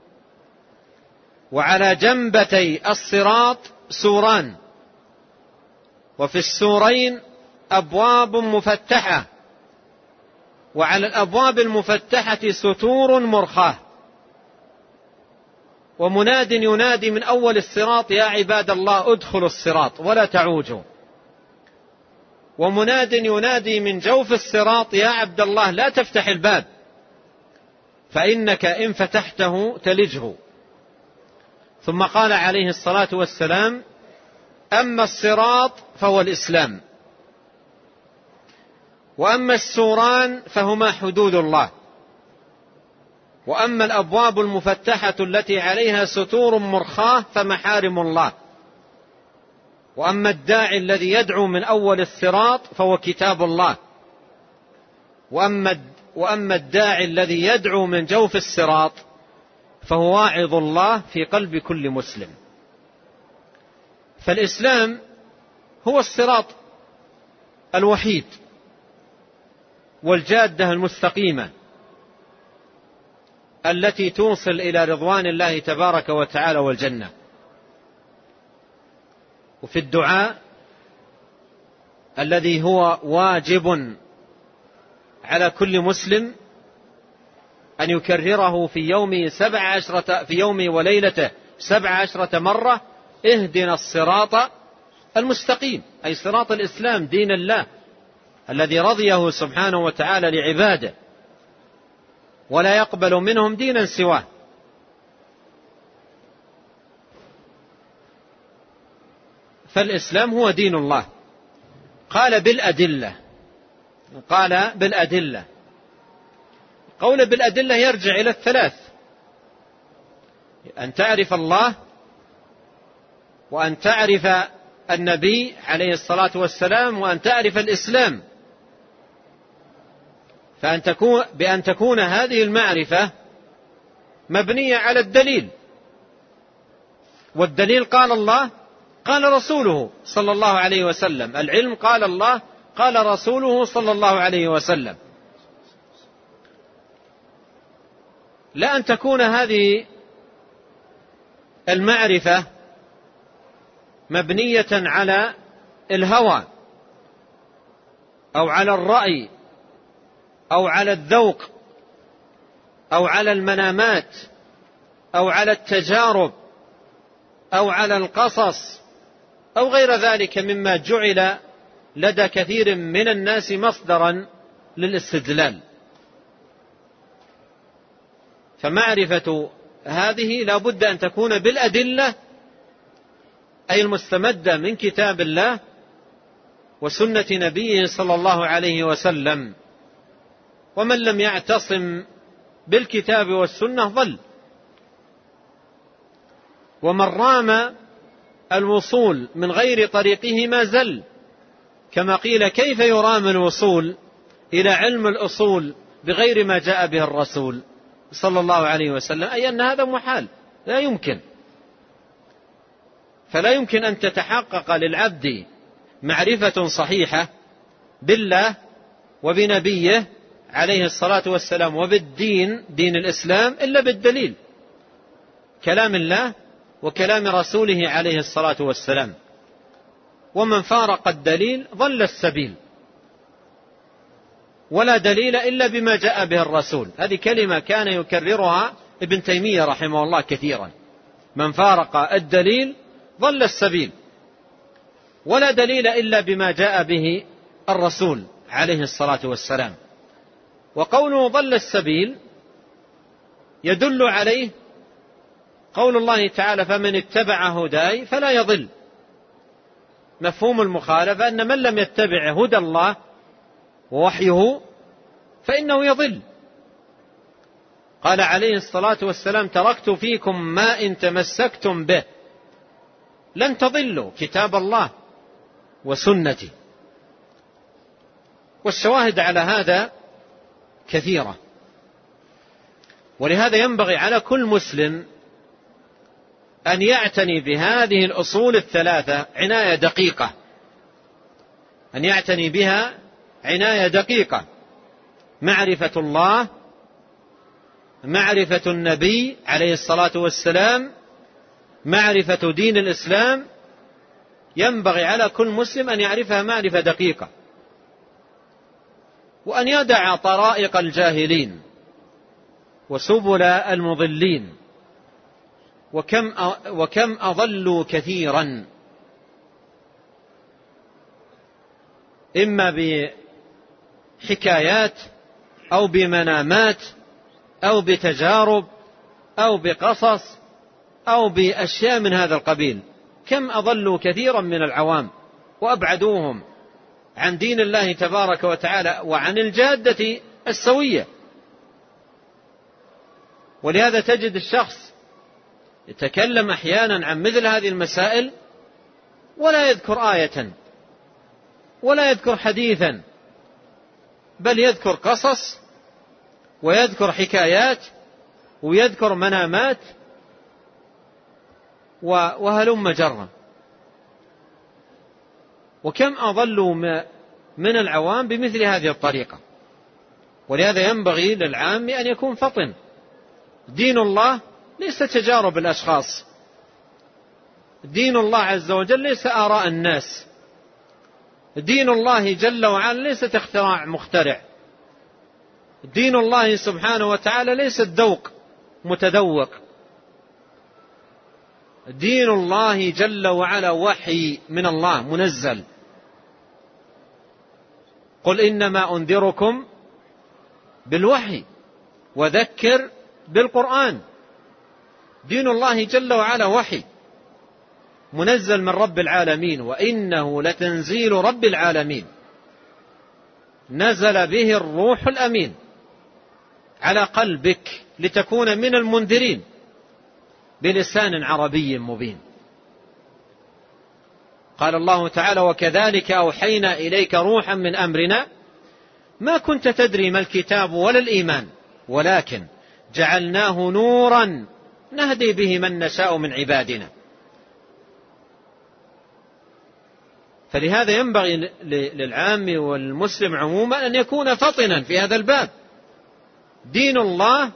وعلى جنبتي الصراط سوران، وفي السورين أبواب مفتحة، وعلى الأبواب المفتحة ستور مرخاة، ومناد ينادي من أول الصراط: يا عباد الله ادخلوا الصراط ولا تعوجوا. ومناد ينادي من جوف الصراط: يا عبد الله لا تفتح الباب فإنك إن فتحته تلجه. ثم قال عليه الصلاة والسلام: أما الصراط فهو الإسلام، وأما السوران فهما حدود الله، وأما الأبواب المفتحة التي عليها ستور مرخاة فمحارم الله، وأما الداعي الذي يدعو من أول الصراط فهو كتاب الله، وأما وأما الداعي الذي يدعو من جوف الصراط فهو واعظ الله في قلب كل مسلم. فالإسلام هو الصراط الوحيد والجادة المستقيمة التي توصل إلى رضوان الله تبارك وتعالى والجنة. وفي الدعاء الذي هو واجب على كل مسلم أن يكرره في يوم سبع عشرة في يوم وليلته سبع عشرة مرة: اهدنا الصراط المستقيم، أي صراط الإسلام دين الله الذي رضيه سبحانه وتعالى لعباده ولا يقبل منهم دينا سواه. فالإسلام هو دين الله. قال بالأدلة، قال بالأدلة. قول بالأدلة يرجع إلى الثلاث: أن تعرف الله، وأن تعرف النبي عليه الصلاة والسلام، وأن تعرف الإسلام. فأن تكون بأن تكون هذه المعرفة مبنية على الدليل، والدليل قال الله قال رسوله صلى الله عليه وسلم. العلم قال الله قال رسوله صلى الله عليه وسلم. لا أن تكون هذه المعرفة مبنية على الهوى أو على الرأي أو على الذوق أو على المنامات أو على التجارب أو على القصص أو غير ذلك مما جعل لدى كثير من الناس مصدرا للاستدلال. فمعرفة هذه لا بد أن تكون بالأدلة، أي المستمدة من كتاب الله وسنة نبيه صلى الله عليه وسلم. ومن لم يعتصم بالكتاب والسنة ضل. ومن رام الوصول من غير طريقه ما زل، كما قيل كيف يرام الوصول إلى علم الأصول بغير ما جاء به الرسول صلى الله عليه وسلم، أي أن هذا محال، لا يمكن. فلا يمكن أن تتحقق للعبد معرفة صحيحة بالله وبنبيه عليه الصلاة والسلام وبالدين دين الإسلام إلا بالدليل، كلام الله وكلام رسوله عليه الصلاة والسلام. ومن فارق الدليل ضل السبيل، ولا دليل إلا بما جاء به الرسول. هذه كلمة كان يكررها ابن تيمية رحمه الله كثيرا: من فارق الدليل ضل السبيل، ولا دليل إلا بما جاء به الرسول عليه الصلاة والسلام. وقوله ضل السبيل يدل عليه قول الله تعالى: فمن اتبع هداي فلا يضل. مفهوم المخالفة أن من لم يتبع هدى الله ووحيه فإنه يضل. قال عليه الصلاة والسلام: تركت فيكم ما إن تمسكتم به لن تضلوا، كتاب الله وسنتي. والشواهد على هذا كثيرة. ولهذا ينبغي على كل مسلم أن يعتني بهذه الأصول الثلاثة عناية دقيقة، أن يعتني بها عناية دقيقة: معرفة الله، معرفة النبي عليه الصلاة والسلام، معرفة دين الإسلام. ينبغي على كل مسلم أن يعرفها معرفة دقيقة، وأن يدع طرائق الجاهلين وسبل المضلين. وكم وكم أضلوا كثيرا، إما بحكايات أو بمنامات أو بتجارب أو بقصص أو بأشياء من هذا القبيل. كم أضلوا كثيرا من العوام وأبعدوهم عن دين الله تبارك وتعالى وعن الجادة السوية. ولهذا تجد الشخص يتكلم أحيانا عن مثل هذه المسائل ولا يذكر آية ولا يذكر حديثا، بل يذكر قصص ويذكر حكايات ويذكر منامات وهلم جرا. وكم أضلوا من العوام بمثل هذه الطريقة. ولهذا ينبغي للعام أن يكون فطن. دين الله ليس تجارب الأشخاص، دين الله عز وجل ليس آراء الناس، دين الله جل وعلا ليس اختراع مخترع، دين الله سبحانه وتعالى ليس الذوق متذوق، دين الله جل وعلا وحي من الله منزل. قل إنما أنذركم بالوحي وذكر بالقرآن. دين الله جل وعلا وحي منزل من رب العالمين، وإنه لتنزيل رب العالمين نزل به الروح الأمين على قلبك لتكون من المنذرين بلسان عربي مبين. قال الله تعالى: وكذلك أوحينا إليك روحا من أمرنا ما كنت تدري ما الكتاب ولا الإيمان ولكن جعلناه نورا نهدي به من نشاء من عبادنا. فلهذا ينبغي للعام والمسلم عموما أن يكون فطنا في هذا الباب. دين الله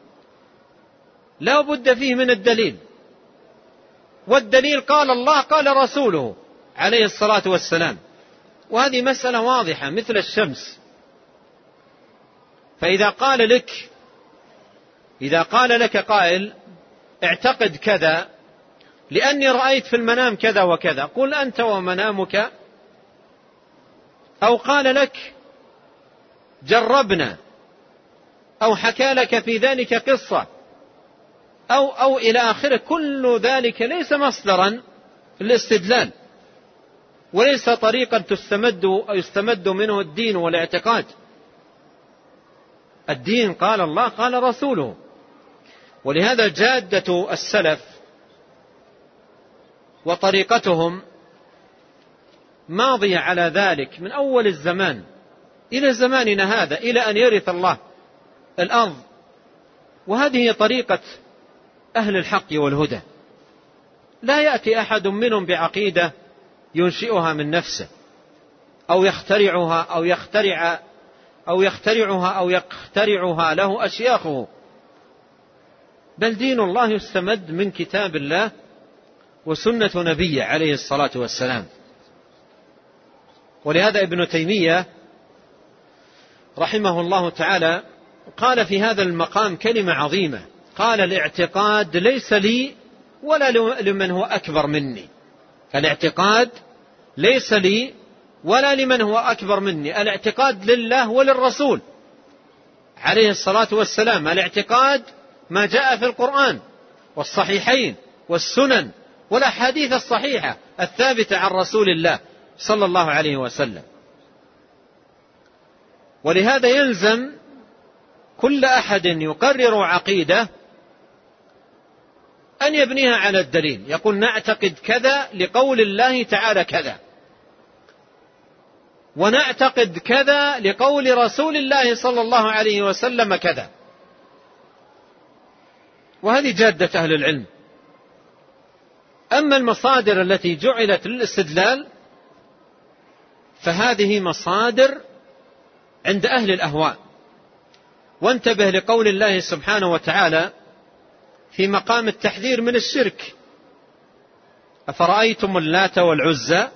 لا بد فيه من الدليل، والدليل قال الله قال رسوله عليه الصلاة والسلام، وهذه مسألة واضحة مثل الشمس. فإذا قال لك إذا قال لك قائل اعتقد كذا لأني رأيت في المنام كذا وكذا، قل أنت ومنامك. أو قال لك جربنا، أو حكى لك في ذلك قصة، أو, أو إلى آخره، كل ذلك ليس مصدرا للاستدلال، وليس طريقا تستمد أو يستمد منه الدين والاعتقاد. الدين قال الله قال رسوله. ولهذا جادة السلف وطريقتهم ماضية على ذلك من أول الزمان إلى زماننا هذا، إلى أن يرث الله الأرض. وهذه طريقة أهل الحق والهدى. لا يأتي أحد منهم بعقيدة ينشئها من نفسه أو يخترعها أو يخترع أو يخترعها أو يخترعها له أشياخه، بل دين الله يستمد من كتاب الله وسنة نبيه عليه الصلاة والسلام. ولهذا ابن تيمية رحمه الله تعالى قال في هذا المقام كلمة عظيمة، قال الاعتقاد ليس لي ولا لمن هو أكبر مني. الاعتقاد ليس لي ولا لمن هو أكبر مني، الاعتقاد لله وللرسول عليه الصلاة والسلام. الاعتقاد ما جاء في القرآن والصحيحين والسنن والأحاديث الصحيحة الثابتة عن رسول الله صلى الله عليه وسلم. ولهذا يلزم كل أحد يقرر عقيدة أن يبنيها على الدليل، يقول نعتقد كذا لقول الله تعالى كذا، ونعتقد كذا لقول رسول الله صلى الله عليه وسلم كذا. وهذه جادة أهل العلم. أما المصادر التي جعلت للاستدلال فهذه مصادر عند أهل الأهواء. وانتبه لقول الله سبحانه وتعالى في مقام التحذير من الشرك: أفرأيتم اللات والعزى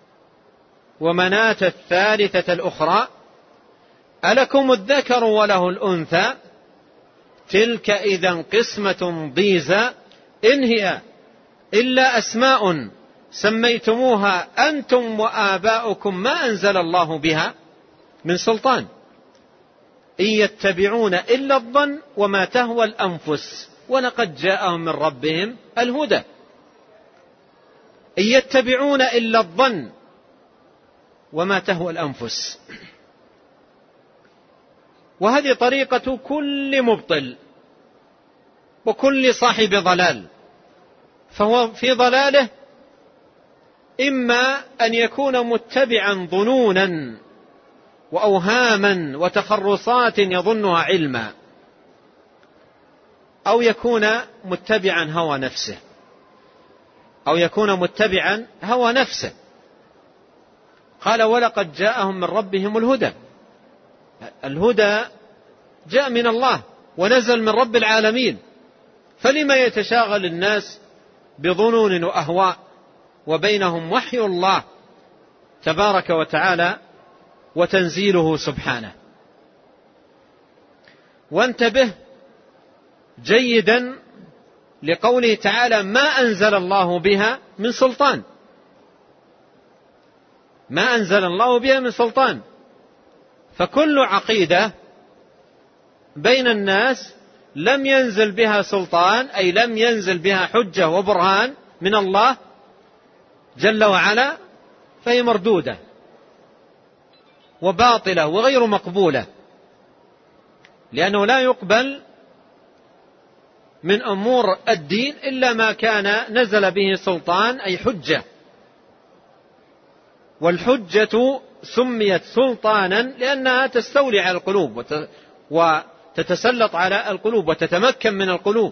ومناة الثالثة الأخرى ألكم الذكر وله الأنثى تلك إذا قسمة ضيزى إن هي إلا أسماء سميتموها أنتم وآباؤكم ما أنزل الله بها من سلطان إن يتبعون إلا الظن وما تهوى الأنفس ولقد جاءهم من ربهم الهدى. إن يتبعون إلا الظن وما تهوى الأنفس. وهذه طريقة كل مبطل وكل صاحب ضلال، فهو في ضلاله إما أن يكون متبعا ظنونا وأوهاما وتخرصات يظنها علما، أو يكون متبعا هوى نفسه أو يكون متبعا هوى نفسه. قال ولقد جاءهم من ربهم الهدى. الهدى جاء من الله ونزل من رب العالمين، فلما يتشاغل الناس بظنون وأهواء وبينهم وحي الله تبارك وتعالى وتنزيله سبحانه. وانتبه جيدا لقوله تعالى ما أنزل الله بها من سلطان. ما أنزل الله بها من سلطان. فكل عقيدة بين الناس لم ينزل بها سلطان، أي لم ينزل بها حجة وبرهان من الله جل وعلا، فهي مردودة وباطلة وغير مقبولة، لأنه لا يقبل من أمور الدين إلا ما كان نزل به سلطان، أي حجة. والحجة سميت سلطانا لأنها تستولي على القلوب وتتسلط على القلوب وتتمكن من القلوب،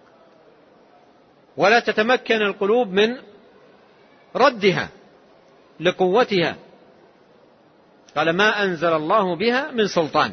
ولا تتمكن القلوب من ردها. لقوتها. قال ما أنزل الله بها من سلطان.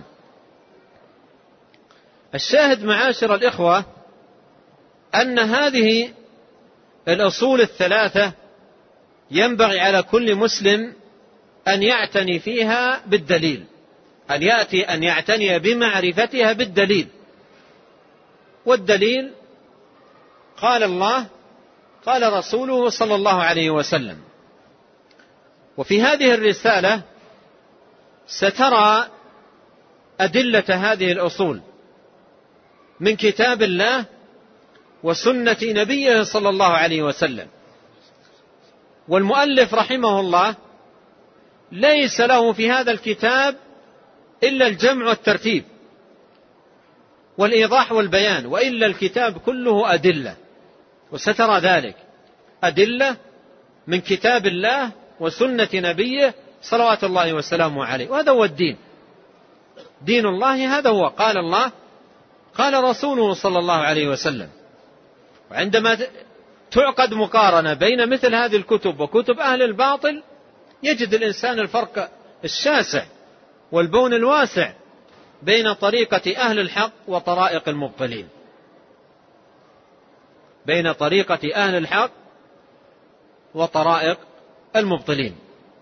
الشاهد معاشر الإخوة أن هذه الأصول الثلاثة ينبغي على كل مسلم أن يعتني فيها بالدليل، أن يأتي أن يعتني بمعرفتها بالدليل. والدليل قال الله قال رسوله صلى الله عليه وسلم. وفي هذه الرسالة سترى أدلة هذه الأصول من كتاب الله وسنة نبيه صلى الله عليه وسلم. والمؤلف رحمه الله ليس له في هذا الكتاب إلا الجمع والترتيب والإيضاح والبيان، وإلا الكتاب كله أدلة، وسترى ذلك أدلة من كتاب الله وسنة نبيه صلوات الله وسلامه عليه. وهذا هو الدين، دين الله هذا هو، قال الله قال رسوله صلى الله عليه وسلم. وعندما تعقد مقارنة بين مثل هذه الكتب وكتب أهل الباطل يجد الإنسان الفرق الشاسع والبون الواسع بين طريقة أهل الحق وطرائق المبطلين، بين طريقة أهل الحق وطرائق المبطلين.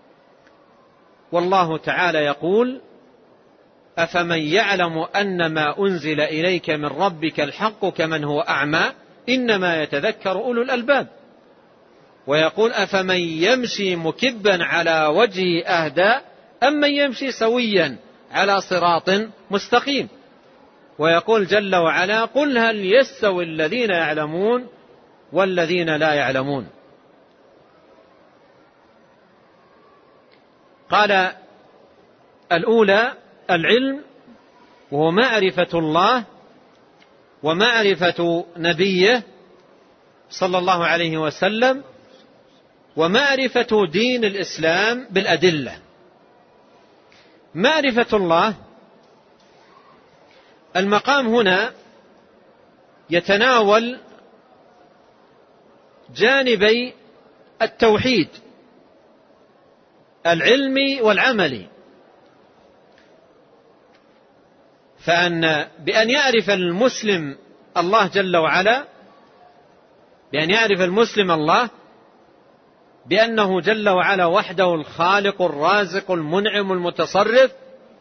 والله تعالى يقول أفمن يعلم أن ما أنزل إليك من ربك الحق كمن هو أعمى إنما يتذكر أولو الألباب. ويقول أفمن يمشي مكبا على وجهه أهدى أم من يمشي سويا على صراط مستقيم. ويقول جل وعلا قل هل يستوي الذين يعلمون والذين لا يعلمون. قال الأولى العلم، وهو معرفة الله ومعرفة نبيه صلى الله عليه وسلم ومعرفة دين الإسلام بالأدلة. معرفة الله، المقام هنا يتناول جانبي التوحيد العلمي والعملي. فأن بأن يعرف المسلم الله جل وعلا، بأن يعرف المسلم الله بأنه جل وعلا وحده الخالق الرازق المنعم المتصرف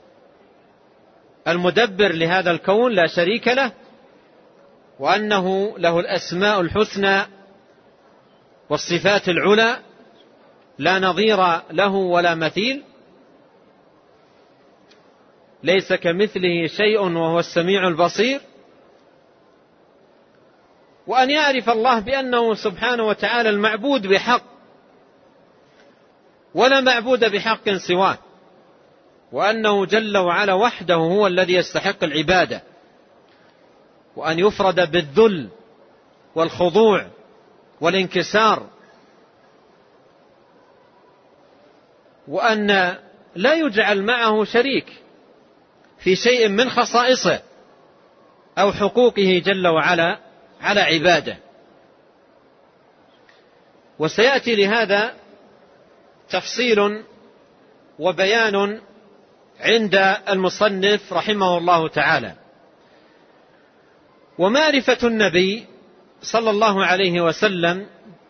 المدبر لهذا الكون لا شريك له، وأنه له الأسماء الحسنى والصفات العلى لا نظير له ولا مثيل، ليس كمثله شيء وهو السميع البصير. وأن يعرف الله بأنه سبحانه وتعالى المعبود بحق ولا معبود بحق سواه، وأنه جل وعلا وحده هو الذي يستحق العبادة، وأن يفرد بالذل والخضوع والانكسار، وأن لا يجعل معه شريك في شيء من خصائصه أو حقوقه جل وعلا على عباده. وسيأتي لهذا تفصيل وبيان عند المصنف رحمه الله تعالى. ومعرفة النبي صلى الله عليه وسلم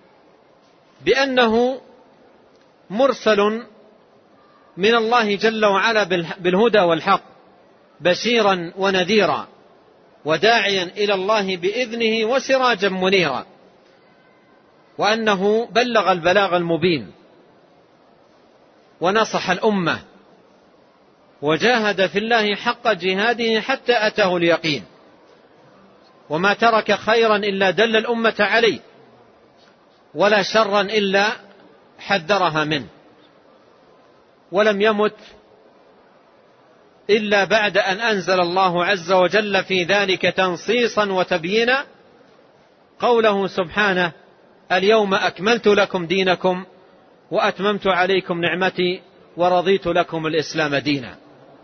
بأنه مرسل من الله جل وعلا بالهدى والحق بشيرا ونذيرا وداعيا إلى الله بإذنه وسراجا منيرا، وأنه بلغ البلاغ المبين ونصح الأمة وجاهد في الله حق جهاده حتى أتاه اليقين، وما ترك خيرا إلا دل الأمة عليه ولا شرا إلا حذرها منه، ولم يمت إلا بعد أن أنزل الله عز وجل في ذلك تنصيصا وتبيينا قوله سبحانه اليوم أكملت لكم دينكم وأتممت عليكم نعمتي ورضيت لكم الإسلام دينا.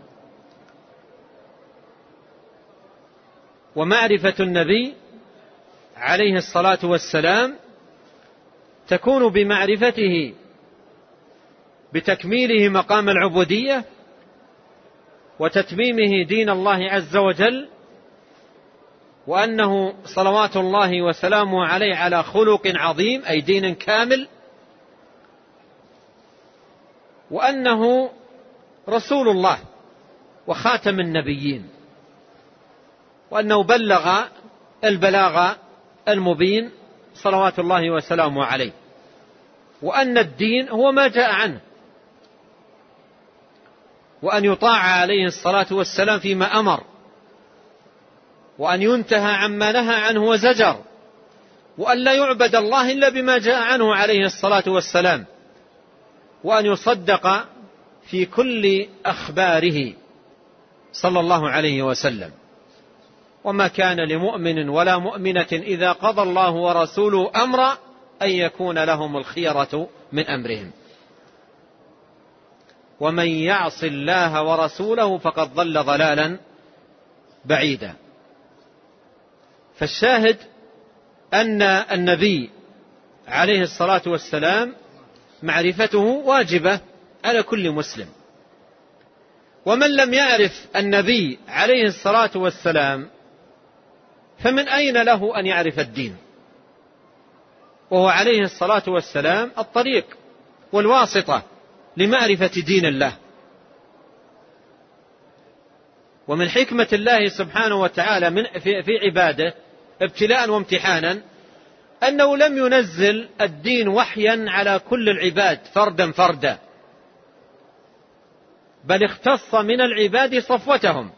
ومعرفة النبي عليه الصلاة والسلام تكون بمعرفته بتكميله مقام العبودية وتتميمه دين الله عز وجل، وأنه صلوات الله وسلامه عليه على خلق عظيم أي دين كامل، وأنه رسول الله وخاتم النبيين، وأنه بلغ البلاغ المبين صلوات الله وسلامه عليه، وأن الدين هو ما جاء عنه، وأن يطاع عليه الصلاة والسلام فيما أمر، وأن ينتهى عما نهى عنه وزجر، وأن لا يعبد الله إلا بما جاء عنه عليه الصلاة والسلام، وأن يصدق في كل أخباره صلى الله عليه وسلم. وما كان لمؤمن ولا مؤمنة إذا قضى الله ورسوله أمرا أن يكون لهم الخيرة من أمرهم، ومن يعص الله ورسوله فقد ضل ضلالا بعيدا. فالشاهد أن النبي عليه الصلاة والسلام معرفته واجبة على كل مسلم، ومن لم يعرف النبي عليه الصلاة والسلام فمن أين له أن يعرف الدين؟ وهو عليه الصلاة والسلام الطريق والواسطة لمعرفة دين الله. ومن حكمة الله سبحانه وتعالى من في, في عباده ابتلاء وامتحانا أنه لم ينزل الدين وحيا على كل العباد فردا فردا، بل اختص من العباد صفوتهم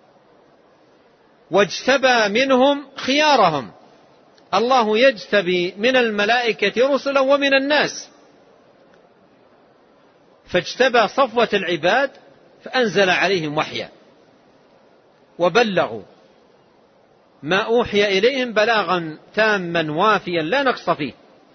واجتبى منهم خيارهم. الله يجتبي من الملائكة رسلا ومن الناس، فاجتبى صفوة العباد فأنزل عليهم وحيا وبلغوا ما أوحي إليهم بلاغا تاما وافيا لا نقص فيه.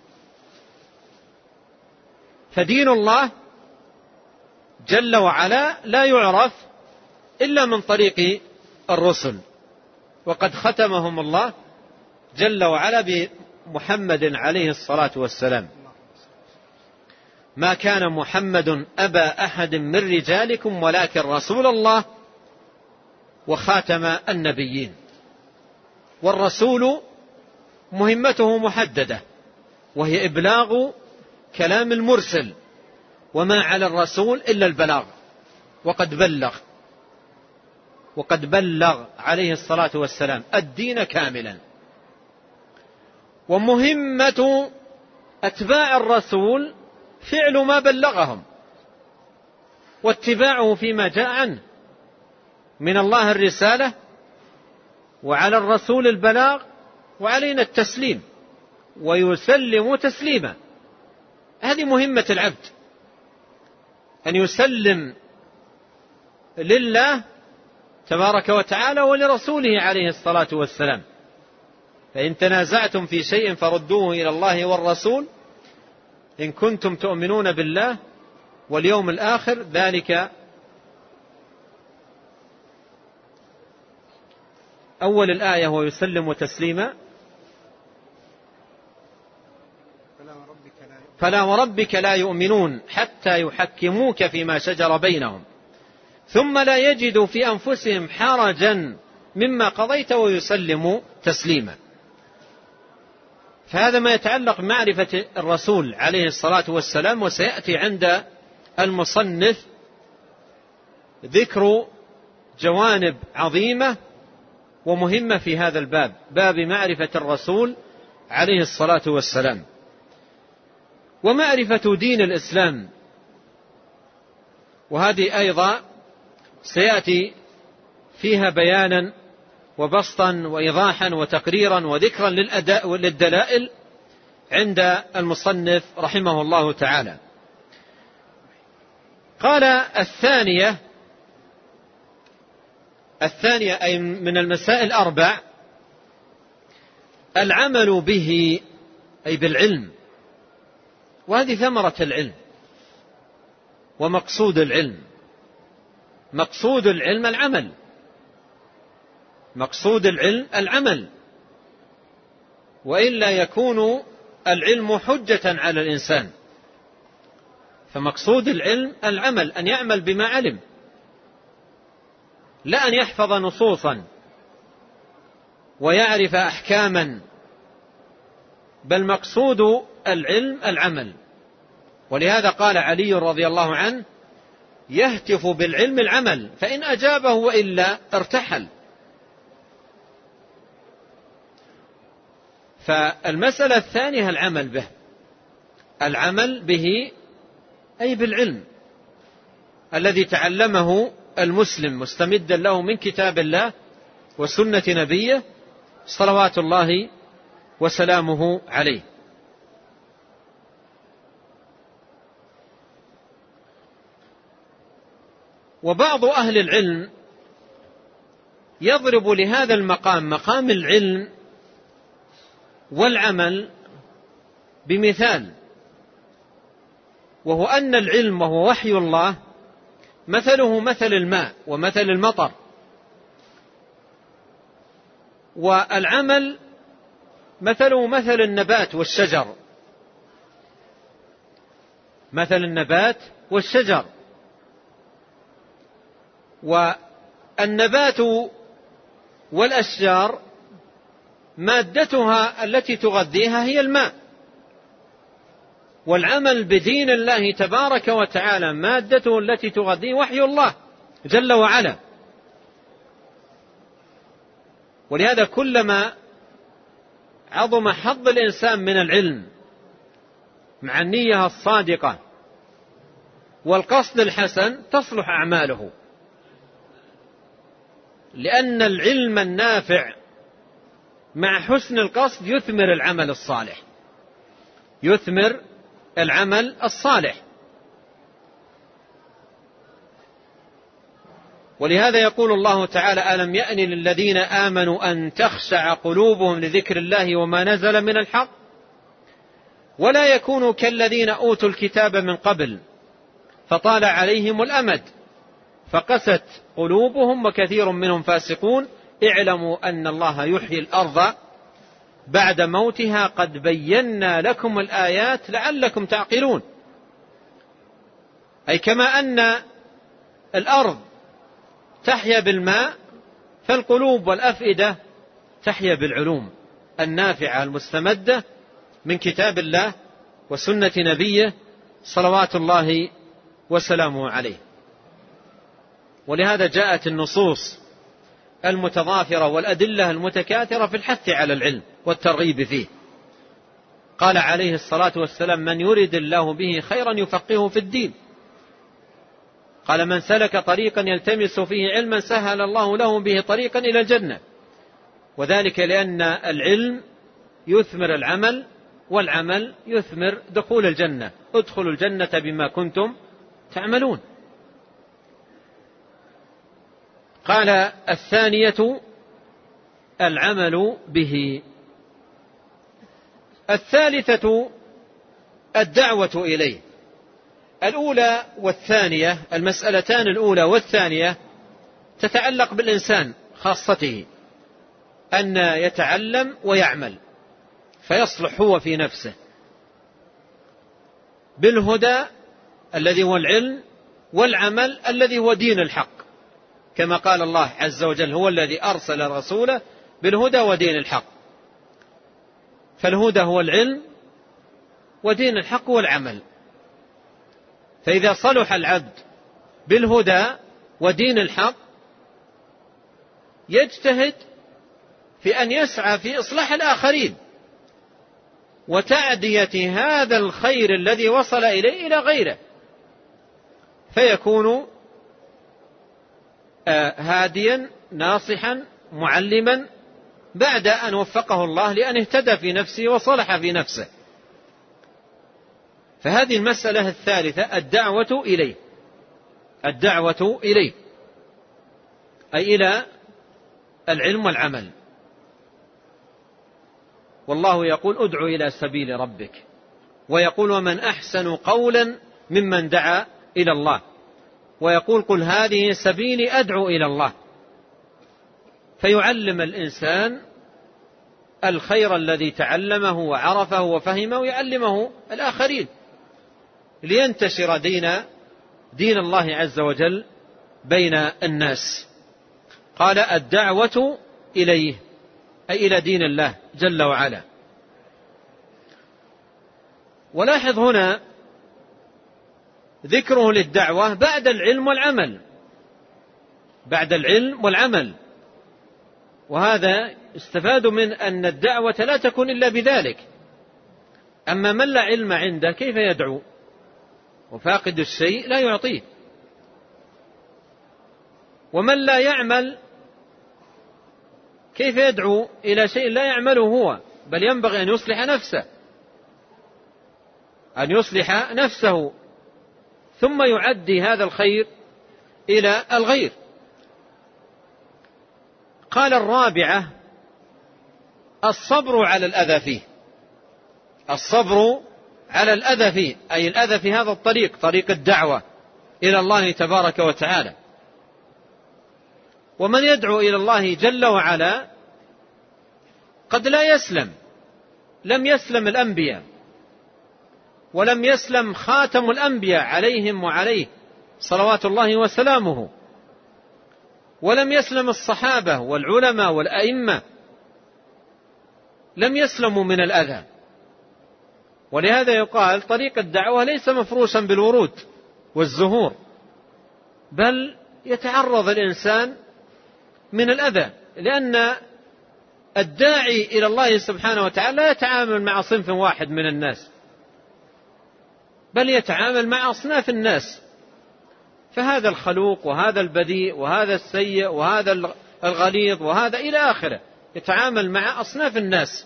فدين الله جل وعلا لا يعرف إلا من طريق الرسل، وقد ختمهم الله جل وعلا بمحمد عليه الصلاة والسلام. ما كان محمد أبا أحد من رجالكم ولكن رسول الله وخاتم النبيين. والرسول مهمته محددة، وهي إبلاغ كلام المرسل، وما على الرسول إلا البلاغ، وقد بلغ وقد بلغ عليه الصلاة والسلام الدين كاملا. ومهمة أتباع الرسول فعل ما بلغهم واتباعه فيما جاء عنه من الله الرسالة، وعلى الرسول البلاغ، وعلينا التسليم ويسلم تسليما. هذه مهمة العبد، أن يسلم لله تبارك وتعالى ولرسوله عليه الصلاة والسلام. فإن تنازعتم في شيء فردوه إلى الله والرسول إن كنتم تؤمنون بالله واليوم الآخر، ذلك أول الآية هو يسلم تسليما. فلا وربك لا يؤمنون حتى يحكموك فيما شجر بينهم ثم لا يجدوا في أنفسهم حرجا مما قضيت ويسلموا تسليما. فهذا ما يتعلق بمعرفة الرسول عليه الصلاة والسلام. وسيأتي عند المصنف ذكر جوانب عظيمة ومهمة في هذا الباب، باب معرفة الرسول عليه الصلاة والسلام. ومعرفة دين الإسلام، وهذه أيضا سيأتي فيها بيانا وبسطا وإيضاحا وتقريرا وذكرا للأداء وللدلائل عند المصنف رحمه الله تعالى. قال الثانية الثانية أي من المسائل الأربع العمل به أي بالعلم، وهذه ثمرة العلم ومقصود العلم. مقصود العلم العمل، مقصود العلم العمل، وإلا يكون العلم حجة على الإنسان. فمقصود العلم العمل، أن يعمل بما علم، لا أن يحفظ نصوصا ويعرف أحكاما، بل مقصود العلم العمل. ولهذا قال علي رضي الله عنه: يهتف بالعلم العمل، فإن أجابه وإلا ارتحل. فالمسألة الثانية العمل به، العمل به أي بالعلم الذي تعلمه المسلم مستمدا له من كتاب الله وسنة نبيه صلوات الله وسلامه عليه. وبعض أهل العلم يضرب لهذا المقام، مقام العلم والعمل، بمثال، وهو أن العلم وهو وحي الله مثله مثل الماء ومثل المطر، والعمل مثله مثل النبات والشجر، مثل النبات والشجر. والنبات والأشجار مادتها التي تغذيها هي الماء، والعمل بدين الله تبارك وتعالى مادته التي تغذيه وحي الله جل وعلا. ولهذا كلما عظم حظ الإنسان من العلم مع النية الصادقة والقصد الحسن تصلح أعماله، لأن العلم النافع مع حسن القصد يثمر العمل الصالح، يثمر العمل الصالح. ولهذا يقول الله تعالى: ألم يأن للذين آمنوا أن تخشع قلوبهم لذكر الله وما نزل من الحق ولا يكونوا كالذين أوتوا الكتاب من قبل فطال عليهم الأمد فقست قلوبهم وكثير منهم فاسقون اعلموا أن الله يحيي الأرض بعد موتها قد بينا لكم الآيات لعلكم تعقلون. أي كما أن الأرض تحيا بالماء فالقلوب والأفئدة تحيا بالعلوم النافعة المستمدة من كتاب الله وسنة نبيه صلوات الله وسلامه عليه. ولهذا جاءت النصوص المتضافرة والأدلة المتكاثرة في الحث على العلم والترغيب فيه. قال عليه الصلاة والسلام: من يرد الله به خيرا يفقهه في الدين. قال: من سلك طريقا يلتمس فيه علما سهل الله له به طريقا إلى الجنة. وذلك لأن العلم يثمر العمل، والعمل يثمر دخول الجنة. ادخلوا الجنة بما كنتم تعملون. قال: الثانية العمل به. الثالثة الدعوة إليه. الأولى والثانية، المسألتان الأولى والثانية تتعلق بالإنسان خاصته، أن يتعلم ويعمل فيصلح هو في نفسه بالهدى الذي هو العلم، والعمل الذي هو دين الحق، كما قال الله عز وجل: هو الذي أرسل رسوله بالهدى ودين الحق. فالهدى هو العلم، ودين الحق هو العمل. فإذا صلح العبد بالهدى ودين الحق يجتهد في أن يسعى في إصلاح الآخرين وتعدية هذا الخير الذي وصل إليه إلى غيره، فيكون هاديا ناصحا معلما بعد أن وفقه الله لأن اهتدى في نفسه وصلح في نفسه. فهذه المسألة الثالثة الدعوة إليه، الدعوة إليه أي إلى العلم والعمل. والله يقول: ادع إلى سبيل ربك، ويقول: ومن أحسن قولا ممن دعا إلى الله، ويقول: قل هذه سبيلي أدعو إلى الله. فيعلم الإنسان الخير الذي تعلمه وعرفه وفهمه ويعلمه الآخرين. لينتشر دين دين الله عز وجل بين الناس. قال الدعوة إليه أي إلى دين الله جل وعلا. ولاحظ هنا ذكره للدعوة بعد العلم والعمل، بعد العلم والعمل، وهذا استفاد من أن الدعوة لا تكون إلا بذلك. أما من لا علم عنده كيف يدعو؟ وفاقد الشيء لا يعطيه. ومن لا يعمل كيف يدعو إلى شيء لا يعمله هو؟ بل ينبغي أن يصلح نفسه، أن يصلح نفسه ثم يعدي هذا الخير إلى الغير. قال الرابعة الصبر على الأذى فيه، الصبر على الأذى فيه أي الأذى في هذا الطريق، طريق الدعوة إلى الله تبارك وتعالى. ومن يدعو إلى الله جل وعلا قد لا يسلم، لم يسلم الأنبياء، ولم يسلم خاتم الأنبياء عليهم وعليه صلوات الله وسلامه، ولم يسلم الصحابة والعلماء والأئمة، لم يسلموا من الأذى. ولهذا يقال طريق الدعوة ليس مفروشا بالورود والزهور، بل يتعرض الإنسان من الأذى، لأن الداعي إلى الله سبحانه وتعالى لا يتعامل مع صنف واحد من الناس، بل يتعامل مع أصناف الناس، فهذا الخلوق وهذا البذيء وهذا السيء وهذا الغليظ وهذا إلى آخره، يتعامل مع أصناف الناس.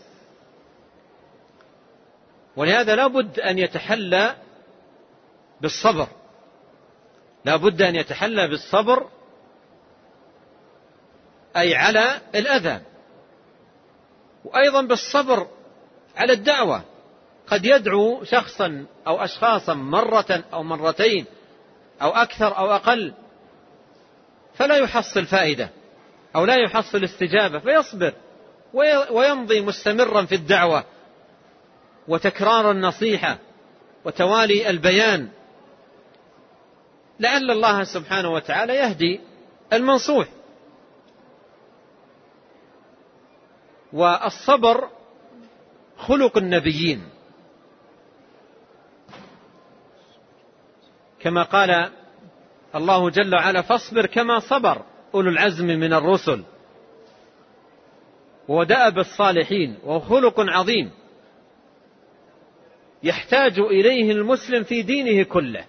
ولهذا لا بد أن يتحلى بالصبر، لا بد أن يتحلى بالصبر أي على الأذى، وأيضا بالصبر على الدعوة. قد يدعو شخصا أو أشخاصا مرة أو مرتين أو أكثر أو أقل فلا يحصل فائدة أو لا يحصل استجابة، فيصبر ويمضي مستمرا في الدعوة وتكرار النصيحة وتوالي البيان، لعل الله سبحانه وتعالى يهدي المنصوح. والصبر خلق النبيين، كما قال الله جل وعلا فاصبر كما صبر أولو العزم من الرسل، ودأب الصالحين، وهو خلق عظيم يحتاج إليه المسلم في دينه كله،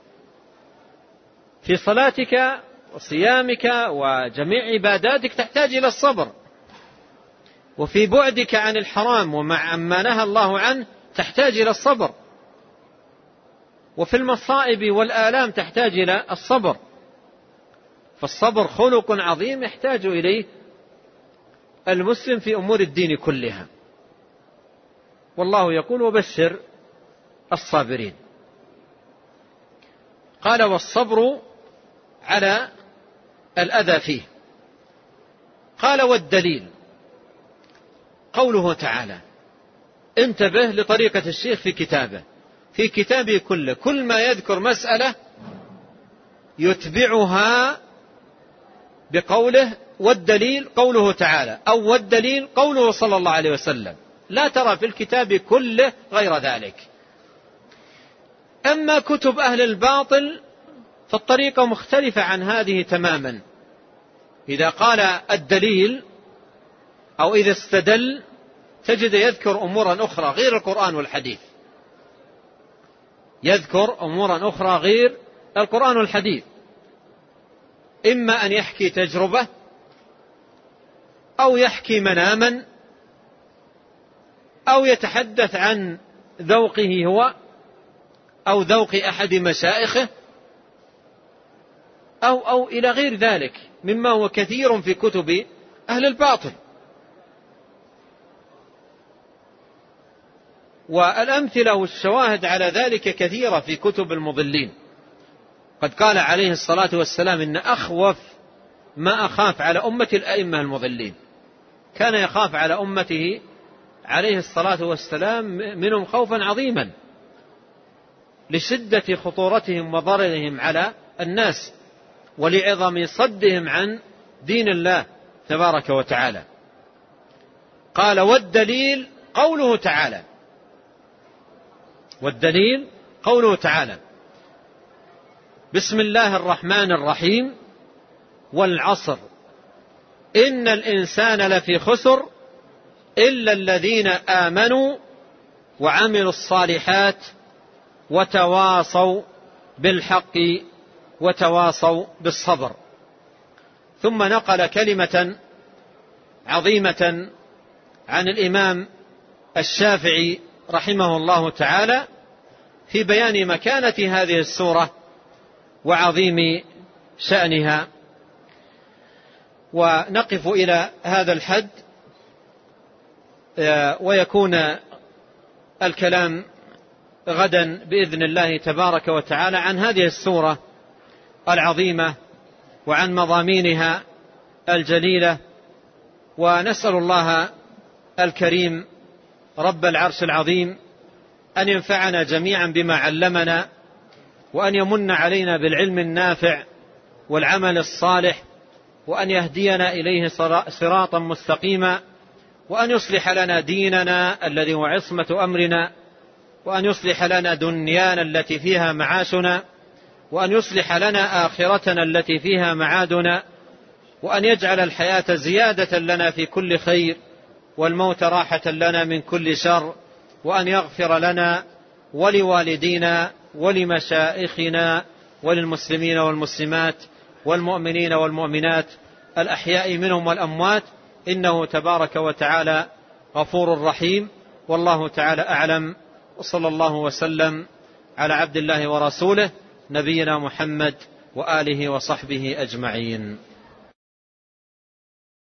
في صلاتك وصيامك وجميع عباداتك تحتاج إلى الصبر، وفي بعدك عن الحرام ومع ما نهى الله عنه تحتاج إلى الصبر، وفي المصائب والآلام تحتاج إلى الصبر. فالصبر خلق عظيم يحتاج إليه المسلم في أمور الدين كلها. والله يقول وبشر الصابرين. قال والصبر على الأذى فيه. قال والدليل قوله تعالى، انتبه لطريقة الشيخ في كتابه، في كتابه كله كل ما يذكر مسألة يتبعها بقوله والدليل قوله تعالى أو والدليل قوله صلى الله عليه وسلم، لا ترى في الكتاب كله غير ذلك. أما كتب أهل الباطل فالطريقة مختلفة عن هذه تماما. إذا قال الدليل أو إذا استدل تجد يذكر أمورا أخرى غير القرآن والحديث، يذكر أمورا أخرى غير القرآن والحديث، إما أن يحكي تجربة أو يحكي مناما أو يتحدث عن ذوقه هو أو ذوق أحد مشائخه أو, أو إلى غير ذلك مما هو كثير في كتب أهل الباطل. والأمثلة والشواهد على ذلك كثيرة في كتب المضلين. قد قال عليه الصلاة والسلام إن أخوف ما أخاف على أمة الأئمة المضلين، كان يخاف على أمته عليه الصلاة والسلام منهم خوفا عظيما، لشدة خطورتهم وضررهم على الناس ولعظم صدهم عن دين الله تبارك وتعالى. قال والدليل قوله تعالى، والدليل قوله تعالى بسم الله الرحمن الرحيم والعصر إن الإنسان لفي خسر إلا الذين آمنوا وعملوا الصالحات وتواصوا بالحق وتواصوا بالصبر. ثم نقل كلمة عظيمة عن الإمام الشافعي رحمه الله تعالى في بيان مكانة هذه السورة وعظيم شأنها. ونقف إلى هذا الحد ويكون الكلام غدا بإذن الله تبارك وتعالى عن هذه السورة العظيمة وعن مضامينها الجليلة. ونسأل الله الكريم رب العرش العظيم أن ينفعنا جميعا بما علمنا، وأن يمن علينا بالعلم النافع والعمل الصالح، وأن يهدينا إليه صراطا مستقيما، وأن يصلح لنا ديننا الذي هو عصمة أمرنا، وأن يصلح لنا دنيانا التي فيها معاشنا، وأن يصلح لنا آخرتنا التي فيها معادنا، وأن يجعل الحياة زيادة لنا في كل خير والموت راحة لنا من كل شر، وأن يغفر لنا ولوالدينا ولمشائخنا وللمسلمين والمسلمات والمؤمنين والمؤمنات الأحياء منهم والأموات، إنه تبارك وتعالى غفور رحيم. والله تعالى أعلم، وصلى الله وسلم على عبد الله ورسوله نبينا محمد وآله وصحبه أجمعين.